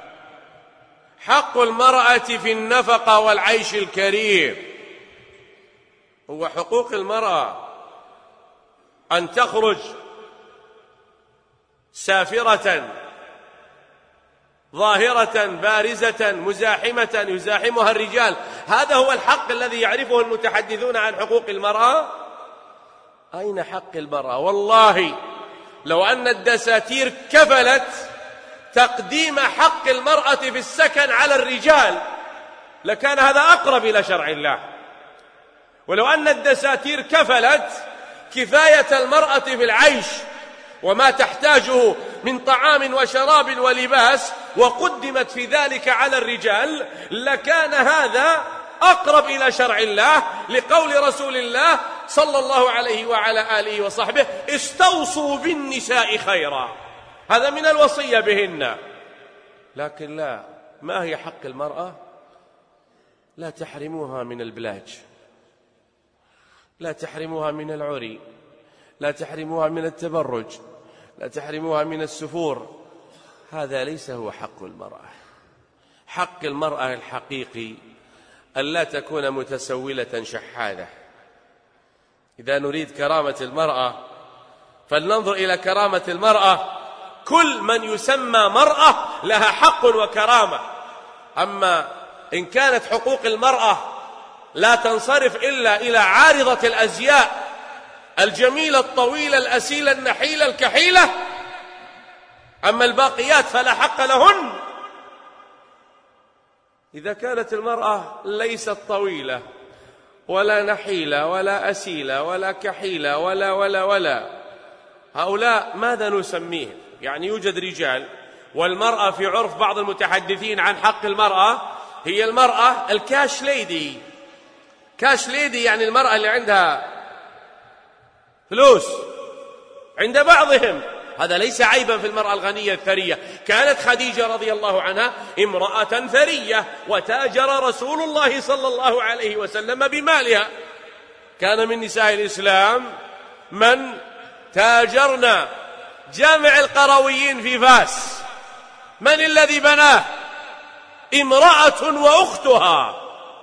حق المرأة في النفقة والعيش الكريم. هو حقوق المرأة أن تخرج سافرة ظاهرة بارزة مزاحمة يزاحمها الرجال، هذا هو الحق الذي يعرفه المتحدثون عن حقوق المرأة؟ أين حق المرأة؟ والله لو أن الدساتير كفلت تقديم حق المرأة في السكن على الرجال لكان هذا أقرب إلى شرع الله. ولو أن الدساتير كفلت كفاية المرأة في العيش وما تحتاجه من طعام وشراب ولباس وقدمت في ذلك على الرجال لكان هذا أقرب إلى شرع الله، لقول رسول الله صلى الله عليه وعلى آله وصحبه استوصوا بالنساء خيرا، هذا من الوصية بهن. لكن لا، ما هي حق المرأة؟ لا تحرموها من البلاج، لا تحرموها من العري، لا تحرموها من التبرج، لا تحرموها من السفور. هذا ليس هو حق المرأة. حق المرأة الحقيقي ألا تكون متسولة شحاذة. إذا نريد كرامة المرأة فلننظر إلى كرامة المرأة. كل من يسمى مرأة لها حق وكرامة. أما إن كانت حقوق المرأة لا تنصرف إلا إلى عارضة الأزياء الجميلة الطويلة الأسيلة النحيلة الكحيلة، أما الباقيات فلا حق لهن. إذا كانت المرأة ليست طويلة ولا نحيلة ولا أسيلة ولا كحيلة ولا هؤلاء ماذا نسميهم؟ يعني يوجد رجال، والمرأة في عرف بعض المتحدثين عن حق المرأة هي المرأة الكاش ليدي. كاش ليدي يعني المرأة اللي عندها فلوس عند بعضهم. هذا ليس عيبا في المرأة الغنية الثرية. كانت خديجة رضي الله عنها امرأة ثرية وتاجر رسول الله صلى الله عليه وسلم بمالها. كان من نساء الإسلام من تاجرنا. جامع القرويين في فاس من الذي بناه؟ امرأة وأختها.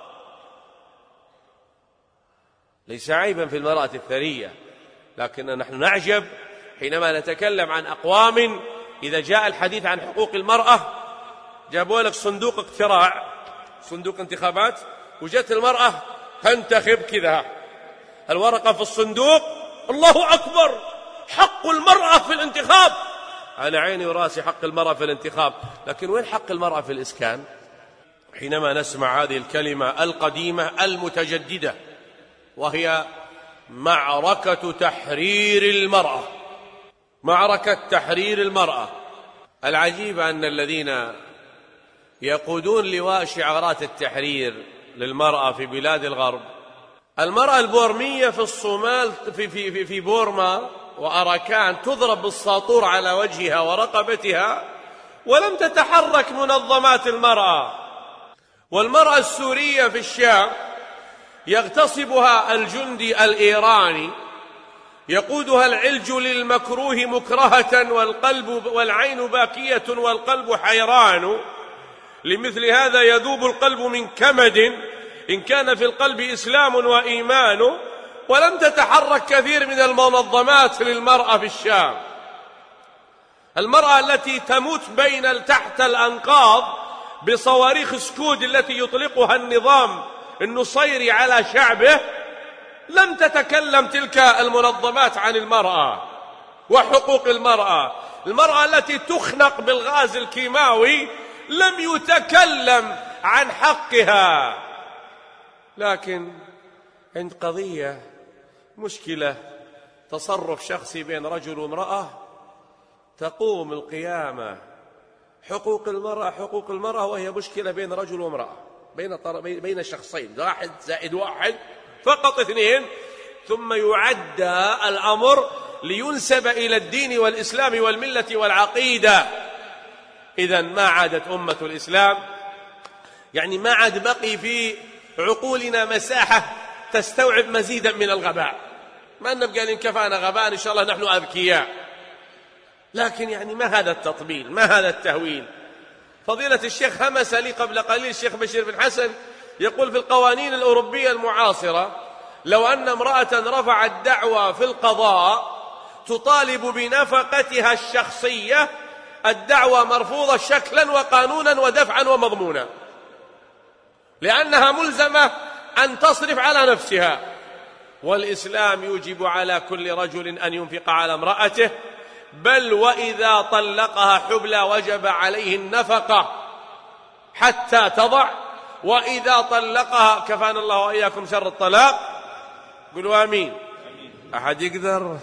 ليس عيبا في المرأة الثرية، لكن نحن نعجب حينما نتكلم عن أقوام إذا جاء الحديث عن حقوق المرأة جابوا لك صندوق اقتراع، صندوق انتخابات، وجت المرأة تنتخب كذا، الورقة في الصندوق، الله أكبر، حق المرأة في الانتخاب. على عيني وراسي حق المرأة في الانتخاب، لكن وين حق المرأة في الإسكان؟ حينما نسمع هذه الكلمة القديمة المتجددة وهي معركة تحرير المرأة، معركة تحرير المرأة. العجيب أن الذين يقودون لواء شعارات التحرير للمرأة في بلاد الغرب المرأة البورمية في الصومال في بورما وأراكان تضرب بالساطور على وجهها ورقبتها ولم تتحرك منظمات المرأة. والمرأة السورية في الشام يغتصبها الجندي الإيراني، يقودها العلج للمكروه مكرهة والعين باكية والقلب حيران. لمثل هذا يذوب القلب من كمد إن كان في القلب إسلام وإيمان. ولم تتحرك كثير من المنظمات للمرأة في الشام. المرأة التي تموت تحت الأنقاض بصواريخ سكود التي يطلقها النظام النصيري على شعبه، لم تتكلم تلك المنظمات عن المرأة وحقوق المرأة. المرأة التي تخنق بالغاز الكيماوي لم يتكلم عن حقها. لكن عند قضية مشكلة تصرف شخصي بين رجل وامرأة تقوم القيامة. حقوق المرأة وهي مشكلة بين رجل وامرأة، بين شخصين، 1 زائد 1 فقط 2، ثم يعد الأمر لينسب إلى الدين والإسلام والملة والعقيدة. إذن ما عادت أمة الإسلام، يعني ما عاد بقي في عقولنا مساحة تستوعب مزيدا من الغباء. ما نبقى لنكفانا غباء إن شاء الله نحن أذكياء، لكن يعني ما هذا التطبيل، ما هذا التهويل. فضيلة الشيخ همس لي قبل قليل الشيخ بشير بن حسن يقول في القوانين الأوروبية المعاصرة لو أن امرأة رفعت دعوى في القضاء تطالب بنفقتها الشخصية، الدعوى مرفوضة شكلا وقانونا ودفعا ومضمونا، لأنها ملزمة أن تصرف على نفسها. والإسلام يوجب على كل رجل أن ينفق على امرأته، بل وإذا طلقها حبلى وجب عليه النفقة حتى تضع، وإذا طلقها كفانا الله وإياكم شر الطلاق. قولوا آمين. أحد يقدر؟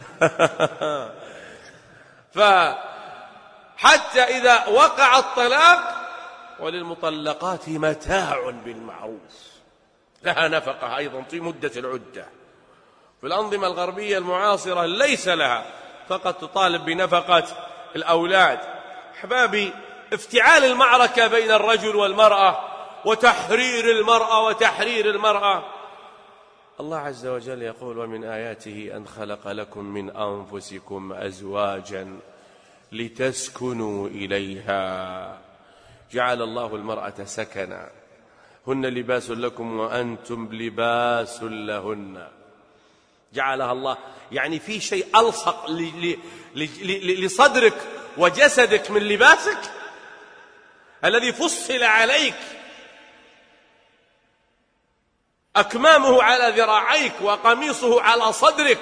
فحتى إذا وقع الطلاق وللمطلقات متاع بالمعروف، لها نفقة أيضا في مدة العدة. في الأنظمة الغربية المعاصرة ليس لها، فقط تطالب بنفقة الأولاد. أحبابي، افتعال المعركة بين الرجل والمرأة وتحرير المرأة. الله عز وجل يقول: ومن آياته أن خلق لكم من أنفسكم أزواجا لتسكنوا إليها، جعل الله المرأة سكنا، هن لباس لكم وأنتم لباس لهن. جعلها الله يعني في شيء ألصق لصدرك وجسدك من لباسك الذي فصل عليك، أكمامه على ذراعيك وقميصه على صدرك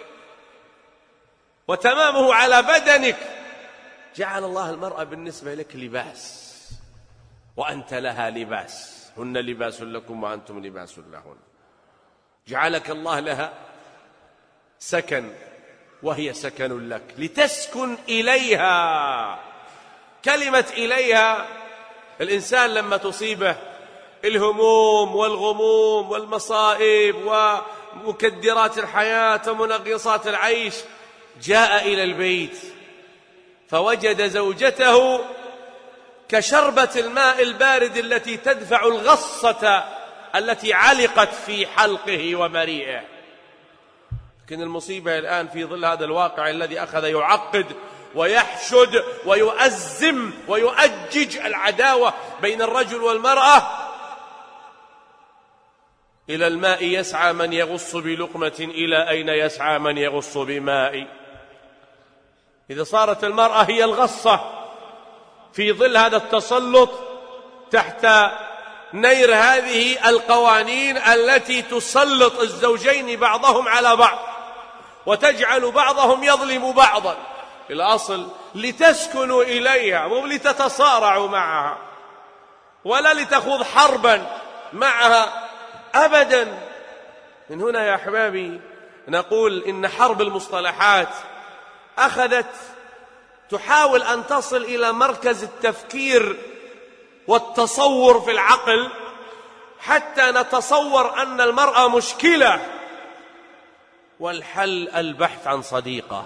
وتمامه على بدنك. جعل الله المرأة بالنسبة لك لباس وأنت لها لباس، هن لباس لكم وأنتم لباس لهن. جعلك الله لها سكن وهي سكن لك، لتسكن إليها. كلمة إليها، الإنسان لما تصيبه الهموم والغموم والمصائب ومكدرات الحياة ومنغصات العيش، جاء إلى البيت فوجد زوجته كشربة الماء البارد التي تدفع الغصة التي علقت في حلقه ومريئه. لكن المصيبة الآن في ظل هذا الواقع الذي أخذ يعقد ويحشد ويؤزم ويؤجج العداوة بين الرجل والمرأة، إلى الماء يسعى من يغص بلقمة، إلى أين يسعى من يغص بماء. إذا صارت المرأة هي الغصة في ظل هذا التسلط تحت نير هذه القوانين التي تسلط الزوجين بعضهم على بعض وتجعل بعضهم يظلم بعضا، الأصل لتسكنوا إليها، مو لتتصارعوا معها ولا لتخوض حربا معها أبدا. من هنا يا أحبابي نقول إن حرب المصطلحات أخذت تحاول أن تصل إلى مركز التفكير والتصور في العقل، حتى نتصور أن المرأة مشكلة، والحل البحث عن صديقة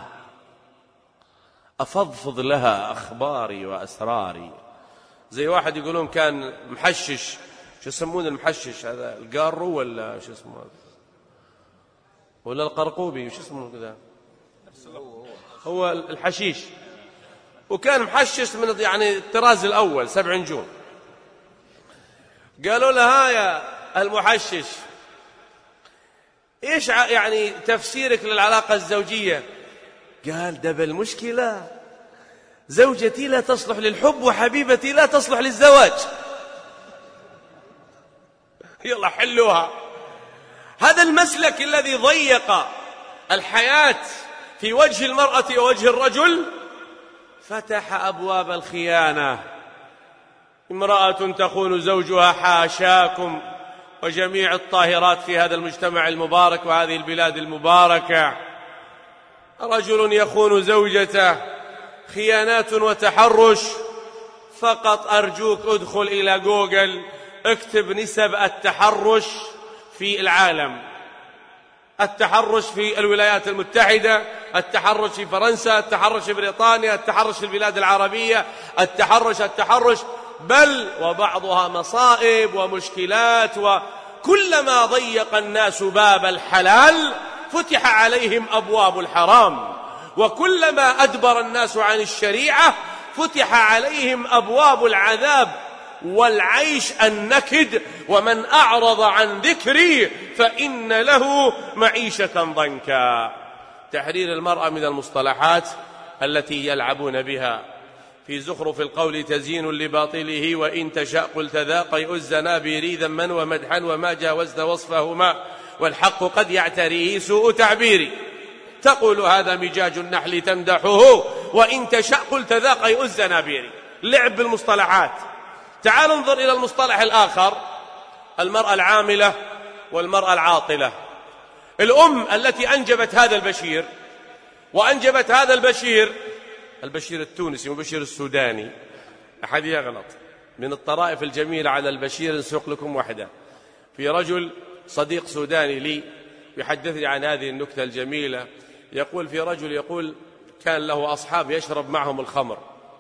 أفضفض لها أخباري وأسراري. زي واحد يقولون كان محشش، شو يسمون المحشش هذا، القارو ولا شو اسمه ولا القرقوبي، شو اسمه كذا، هو الحشيش، وكان محشش من يعني الطراز الأول 7 نجوم. قالوا له يا المحشش إيش يعني تفسيرك للعلاقة الزوجية؟ قال ده بالمشكلة، زوجتي لا تصلح للحب وحبيبتي لا تصلح للزواج. يلا حلوها. هذا المسلك الذي ضيق الحياة في وجه المرأة ووجه الرجل فتح أبواب الخيانة. امرأة تخون زوجها، حاشاكم، وجميع الطاهرات في هذا المجتمع المبارك وهذه البلاد المباركة. رجل يخون زوجته، خيانات وتحرش. فقط أرجوك ادخل إلى جوجل، اكتب نسب التحرش في العالم، التحرش في الولايات المتحدة، التحرش في فرنسا، التحرش في بريطانيا، التحرش في البلاد العربية، التحرش، بل وبعضها مصائب ومشكلات. وكلما ضيق الناس باب الحلال فتح عليهم أبواب الحرام، وكلما أدبر الناس عن الشريعة فتح عليهم أبواب العذاب والعيش النكد. ومن أعرض عن ذكري فإن له معيشة ضنكا. تحرير المرأة من المصطلحات التي يلعبون بها في زخرف القول تزيين لباطله، وإن تشاء قلت ذا قيء الزنابير ذما ومدحا وما جاوزت وصفهما، والحق قد يعتريه سوء تعبيري. تقول هذا مجاج النحل تمدحه، وإن تشاء قلت ذا قيء الزنابير. لعب بالمصطلحات. تعال انظر إلى المصطلح الآخر، المرأة العاملة والمرأة العاطلة. الأم التي أنجبت هذا البشير، وأنجبت هذا البشير التونسي وبشير السوداني، أحد يغلط. من الطرائف الجميلة على البشير نسوق لكم واحدة. في رجل صديق سوداني لي يحدثني عن هذه النكتة الجميلة. يقول في رجل يقول كان له أصحاب يشرب معهم الخمر،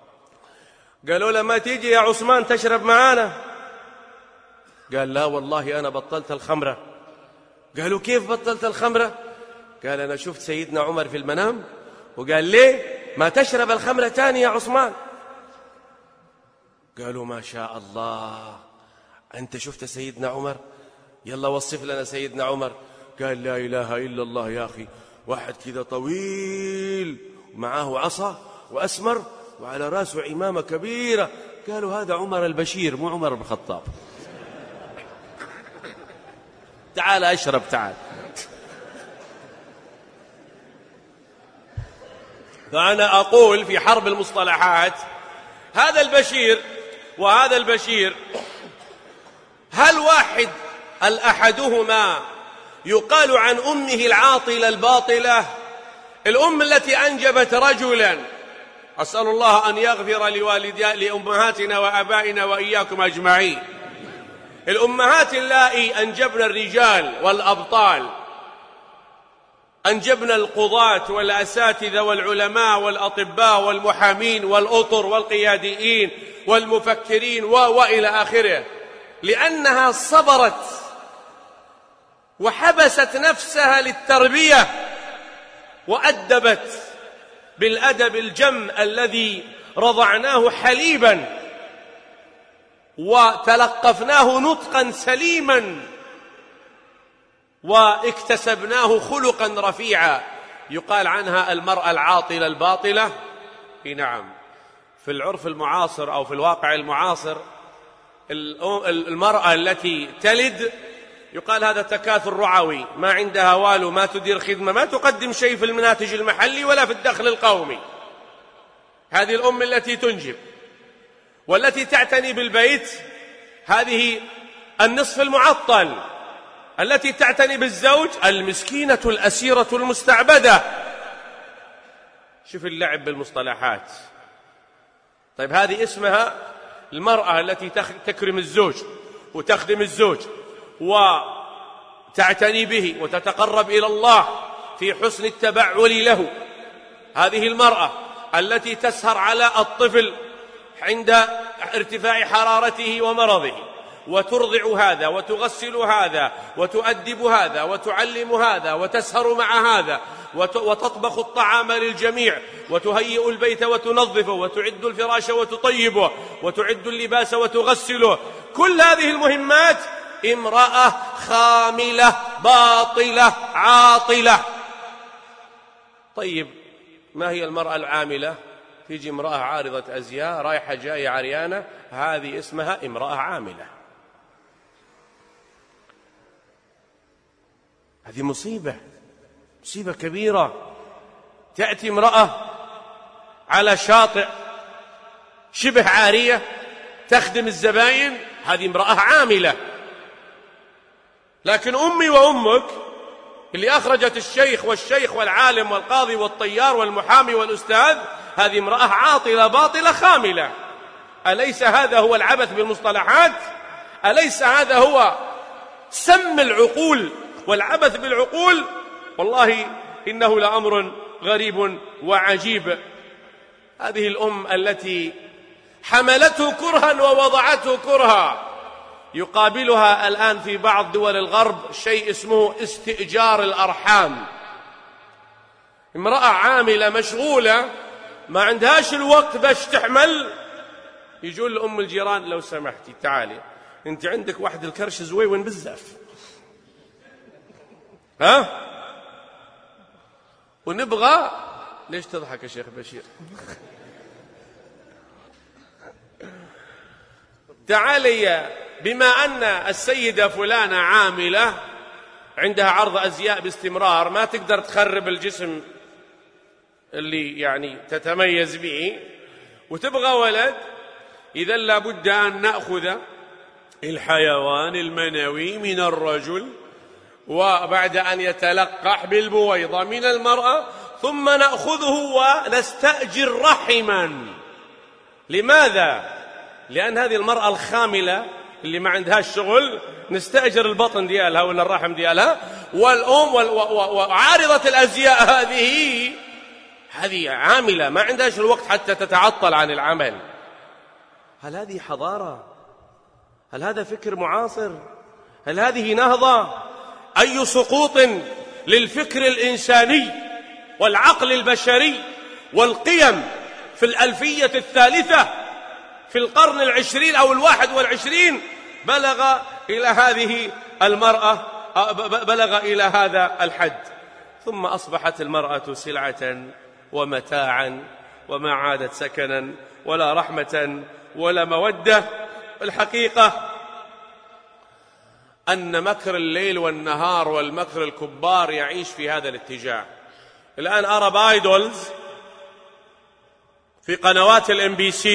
قالوا له ما تيجي يا عثمان تشرب معانا؟ قال لا والله أنا بطلت الخمرة. قالوا كيف بطلت الخمرة؟ قال أنا شفت سيدنا عمر في المنام وقال ليه ما تشرب الخمرة تاني يا عثمان؟ قالوا ما شاء الله، أنت شفت سيدنا عمر؟ يلا وصف لنا سيدنا عمر. قال لا إله إلا الله يا أخي، واحد كذا طويل ومعاه عصا وأسمر وعلى رأسه عمامة كبيرة. قالوا هذا عمر البشير مو عمر بن الخطاب. تعال أشرب تعال. فأنا أقول في حرب المصطلحات هذا البشير وهذا البشير، هل واحد الأحدهما يقال عن أمه العاطلة الباطلة؟ الأم التي أنجبت رجلا، أسأل الله أن يغفر لأمهاتنا وأبائنا وإياكم أجمعين. الأمهات اللائي أنجبن الرجال والأبطال، أنجبنا القضاة والأساتذة والعلماء والأطباء والمحامين والأطر والقياديين والمفكرين وإلى آخره، لأنها صبرت وحبست نفسها للتربية وأدبت بالأدب الجم الذي رضعناه حليبا وتلقفناه نطقا سليما واكتسبناه خلقا رفيعا. يقال عنها المرأة العاطلة الباطلة. نعم، في العرف المعاصر أو في الواقع المعاصر المرأة التي تلد يقال هذا تكاثر رعوي، ما عندها وال، ما تدير خدمة، ما تقدم شيء في المناتج المحلي ولا في الدخل القومي. هذه الأم التي تنجب والتي تعتني بالبيت، هذه النصف المعطل. التي تعتني بالزوج المسكينة الأسيرة المستعبدة. شوف اللعب بالمصطلحات. طيب هذه اسمها المرأة التي تكرم الزوج وتخدم الزوج وتعتني به وتتقرب إلى الله في حسن التبعل له. هذه المرأة التي تسهر على الطفل عند ارتفاع حرارته ومرضه، وترضع هذا وتغسل هذا وتؤدب هذا وتعلم هذا وتسهر مع هذا وتطبخ الطعام للجميع وتهيئ البيت وتنظفه وتعد الفراش وتطيبه وتعد اللباس وتغسله، كل هذه المهمات امرأة خاملة باطلة عاطلة. طيب ما هي المرأة العاملة؟ تيجي امرأة عارضة أزياء رايحة جاية عريانة، هذه اسمها امرأة عاملة. هذه مصيبة كبيرة. تأتي امرأة على شاطئ شبه عارية تخدم الزبائن، هذه امرأة عاملة. لكن أمي وأمك اللي أخرجت الشيخ والشيخ والعالم والقاضي والطيار والمحامي والأستاذ، هذه امرأة عاطلة باطلة خاملة. أليس هذا هو العبث بالمصطلحات؟ أليس هذا هو سم العقول والعبث بالعقول؟ والله إنه لأمر غريب وعجيب. هذه الأم التي حملته كرها ووضعته كرها، يقابلها الآن في بعض دول الغرب شيء اسمه استئجار الأرحام. امرأة عاملة مشغولة ما عندهاش الوقت باش تحمل، يجون لأم الجيران لو سمحتي تعالي انت عندك واحد الكرش زويون بزاف، ها ونبغى. ليش تضحك يا شيخ بشير؟ تعالي، بما أن السيدة فلانة عاملة عندها عرض أزياء باستمرار ما تقدر تخرب الجسم اللي يعني تتميز به وتبغى ولد، إذا لابد أن نأخذ الحيوان المنوي من الرجل، وبعد أن يتلقح بالبويضة من المرأة ثم نأخذه ونستأجر رحما. لماذا؟ لأن هذه المرأة الخاملة اللي ما عندها الشغل نستأجر البطن ديالها ولا الرحم ديالها، والأم وعارضة الأزياء هذه عاملة ما عندهاش الوقت حتى تتعطل عن العمل. هل هذه حضارة؟ هل هذا فكر معاصر؟ هل هذه نهضة؟ أي سقوط للفكر الإنساني والعقل البشري والقيم في الألفية الثالثة في القرن العشرين أو 21 بلغ إلى هذه المرأة، بلغ إلى هذا الحد. ثم أصبحت المرأة سلعة ومتاعا وما عادت سكنا ولا رحمة ولا مودة. الحقيقة أن مكر الليل والنهار والمكر الكبار يعيش في هذا الاتجاه. الآن أرب آيدولز في قنوات الMBC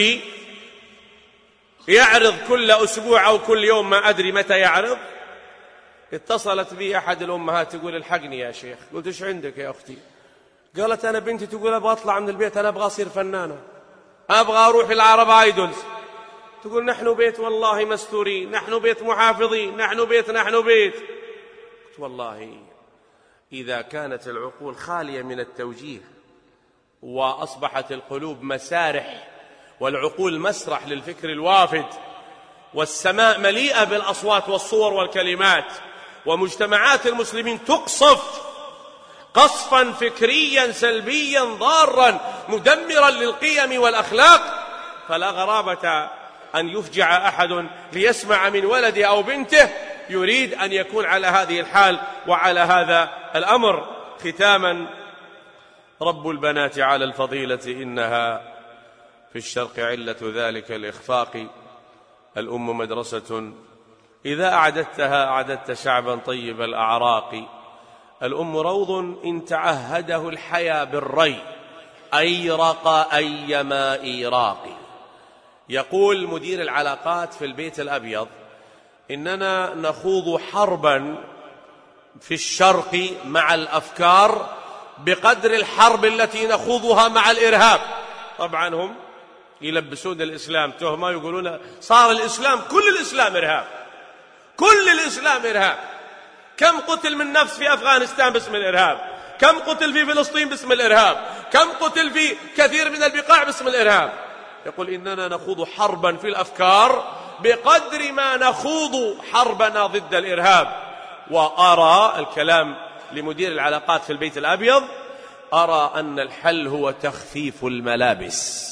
يعرض كل أسبوع أو كل يوم، ما أدري متى يعرض. اتصلت بي أحد الأمهات تقول الحقني يا شيخ. قلت إيش عندك يا أختي؟ قالت أنا بنتي تقول أبغى أطلع من البيت، أنا أبغى أصير فنانة، أبغى أروح العرب آيدولز. تقول نحن بيت والله مستورين، نحن بيت محافظين، نحن بيت. قلت والله إذا كانت العقول خالية من التوجيه وأصبحت القلوب مسارح والعقول مسرح للفكر الوافد والسماء مليئة بالأصوات والصور والكلمات، ومجتمعات المسلمين تقصف قصفا فكريا سلبيا ضارا مدمرا للقيم والأخلاق، فلا غرابة أن يفجع أحد ليسمع من ولده أو بنته يريد أن يكون على هذه الحال وعلى هذا الأمر. ختاما، رب البنات على الفضيلة إنها في الشرق علة ذلك الإخفاق. الأم مدرسة إذا أعددتها أعددت شعبا طيب الأعراق. الأم روض إن تعهده الحيا بالري أيرق أيما إيراق. يقول مدير العلاقات في البيت الأبيض إننا نخوض حربا في الشرق مع الأفكار بقدر الحرب التي نخوضها مع الإرهاب. طبعا هم يلبسون الإسلام تهمة، يقولون صار الإسلام كل الإسلام إرهاب، كل الإسلام إرهاب. كم قتل من نفس في أفغانستان باسم الإرهاب، كم قتل في فلسطين باسم الإرهاب، كم قتل في كثير من البقاع باسم الإرهاب. يقول إننا نخوض حربا في الأفكار بقدر ما نخوض حربنا ضد الإرهاب. وأرى الكلام لمدير العلاقات في البيت الأبيض، أرى أن الحل هو تخفيف الملابس،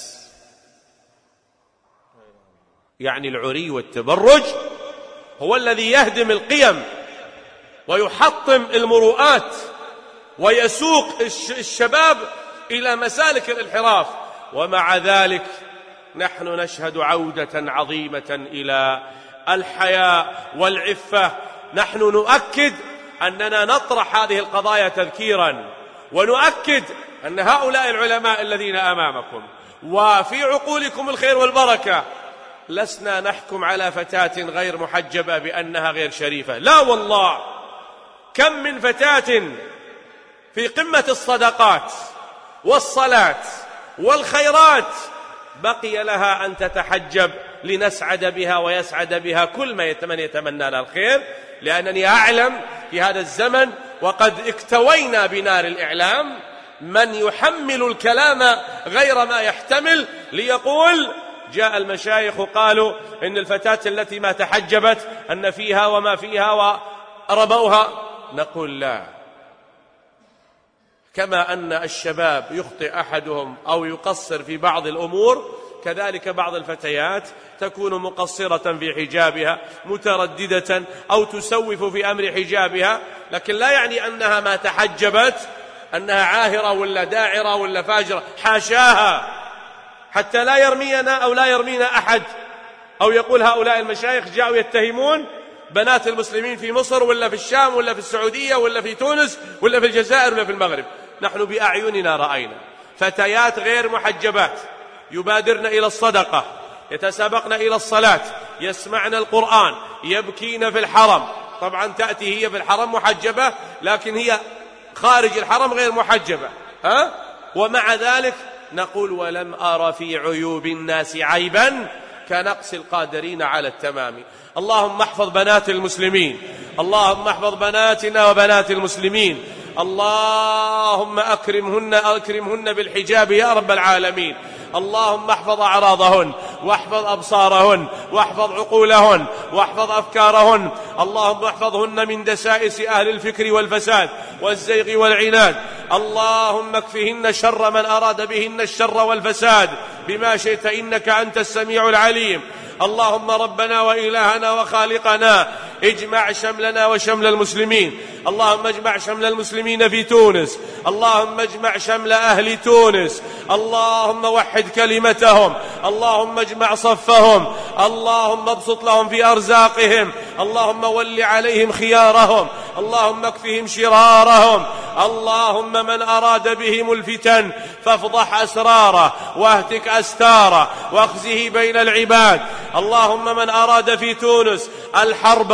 يعني العري والتبرج هو الذي يهدم القيم ويحطم المروءات ويسوق الشباب إلى مسالك الانحراف. ومع ذلك نحن نشهد عودة عظيمة إلى الحياء والعفة. نحن نؤكد أننا نطرح هذه القضايا تذكيرا، ونؤكد أن هؤلاء العلماء الذين أمامكم وفي عقولكم الخير والبركة لسنا نحكم على فتاة غير محجبة بأنها غير شريفة، لا والله. كم من فتاة في قمة الصدقات والصلاة والخيرات بقي لها أن تتحجب لنسعد بها ويسعد بها كل من يتمنى لها الخير، لأنني أعلم في هذا الزمن وقد اكتوينا بنار الإعلام من يحمل الكلام غير ما يحتمل ليقول جاء المشايخ وقالوا إن الفتاة التي ما تحجبت أن فيها وما فيها ورموها. نقول لا، كما أن الشباب يخطئ أحدهم أو يقصر في بعض الأمور، كذلك بعض الفتيات تكون مقصرة في حجابها مترددة أو تسوف في أمر حجابها، لكن لا يعني أنها ما تحجبت أنها عاهرة ولا داعرة ولا فاجرة، حاشاها، حتى لا يرمينا أو لا يرمينا أحد أو يقول هؤلاء المشايخ جاءوا يتهمون بنات المسلمين في مصر ولا في الشام ولا في السعودية ولا في تونس ولا في الجزائر ولا في المغرب. نحن بأعيننا رأينا فتيات غير محجبات يبادرن إلى الصدقة، يتسابقن إلى الصلاة، يسمعن القرآن، يبكين في الحرم. طبعا تأتي هي في الحرم محجبة لكن هي خارج الحرم غير محجبة، ومع ذلك نقول ولم أرى في عيوب الناس عيبا كنقص القادرين على التمام. اللهم احفظ بنات المسلمين، اللهم احفظ بناتنا وبنات المسلمين، اللهم أكرمهن بالحجاب يا رب العالمين. اللهم احفظ أعراضهن واحفظ أبصارهن واحفظ عقولهن واحفظ أفكارهن. اللهم احفظهن من دسائس أهل الفكر والفساد والزيغ والعناد. اللهم اكفهن شر من أراد بهن الشر والفساد بما شئت إنك أنت السميع العليم. اللهم ربنا وإلهنا وخالقنا اجمع شملنا وشمل المسلمين. اللهم اجمع شمل المسلمين في تونس، اللهم اجمع شمل أهل تونس، اللهم وحد كلمتهم، اللهم اجمع صفهم، اللهم ابسط لهم في أرزاقهم، اللهم ول عليهم خيارهم، اللهم اكفهم شرارهم. اللهم من أراد بهم الفتن فافضح أسراره واهتك أستاره واخزه بين العباد. اللهم من أراد في تونس الحرب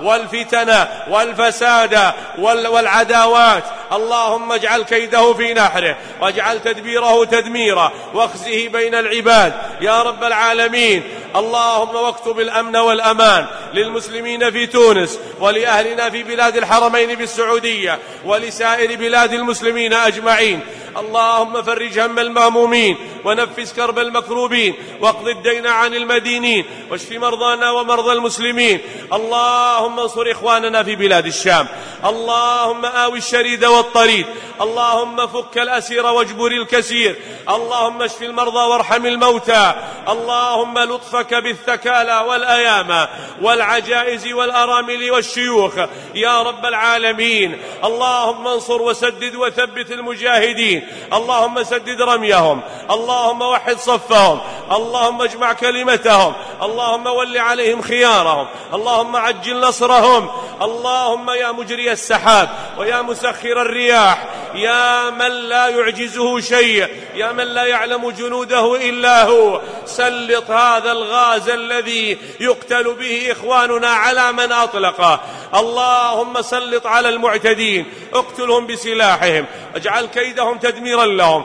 والفتن والفساد والعداوات اللهم اجعل كيده في نحره واجعل تدبيره تدميرا واخزه بين العباد يا رب العالمين. اللهم واكتب الأمن والأمان للمسلمين في تونس ولأهلنا في بلاد الحرمين بالسعودية ولسائر بلاد المسلمين أجمعين. اللهم فرج هم المهمومين ونفس كرب المكروبين واقض الدين عن المدينين واشف مرضانا ومرضى المسلمين. اللهم انصر إخواننا في بلاد الشام، اللهم آوي الشريد والطريد، اللهم فك الأسير واجبر الكسير، اللهم اشف المرضى وارحم الموتى. اللهم لطفك بالثكالى والأيامى والعجائز والأرامل والشيوخ يا رب العالمين. اللهم انصر وسدد وثبت المجاهدين، اللهم سدد رميهم، اللهم وحد صفهم، اللهم اجمع كلمتهم، اللهم ول عليهم خيارهم، اللهم عجل نصرهم. اللهم يا مجري السحاب ويا مسخر الرياح يا من لا يعجزه شيء يا من لا يعلم جنوده إلا هو، سلط هذا الغاز الذي يقتل به إخواننا على من أطلقه. اللهم سلط على المعتدين، اقتلهم بسلاحهم، اجعل كيدهم تدميرا لهم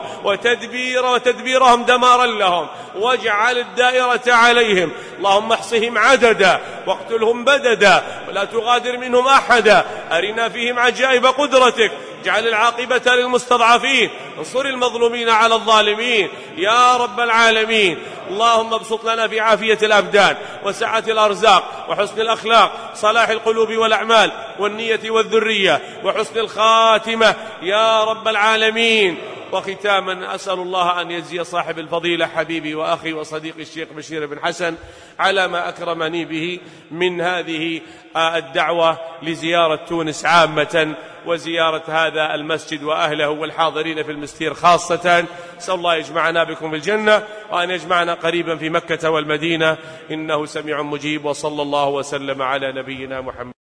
وتدبيرهم دمارا لهم، واجعل الدائرة عليهم. اللهم احصهم عددا واقتلهم بددا ولا تغادر منهم أحدا، أرنا فيهم عجائب قدرتك، اجعل العاقبة للمستضعفين، انصر المظلومين على الظالمين يا رب العالمين. اللهم ابسط لنا في عافية الأبدان وسعة الأرزاق وحسن الأخلاق، صلاح القلوب والأعمال والنية والذرية وحسن الخاتمة يا رب العالمين. وختاما أسأل الله أن يجزي صاحب الفضيلة حبيبي وأخي وصديقي الشيخ بشير بن حسن على ما أكرمني به من هذه الدعوة لزيارة تونس عامة وزيارة هذا المسجد وأهله والحاضرين في المستير خاصة. أسأل الله يجمعنا بكم في الجنة وأن يجمعنا قريبا في مكة والمدينة، إنه سميع مجيب. وصلى الله وسلم على نبينا محمد.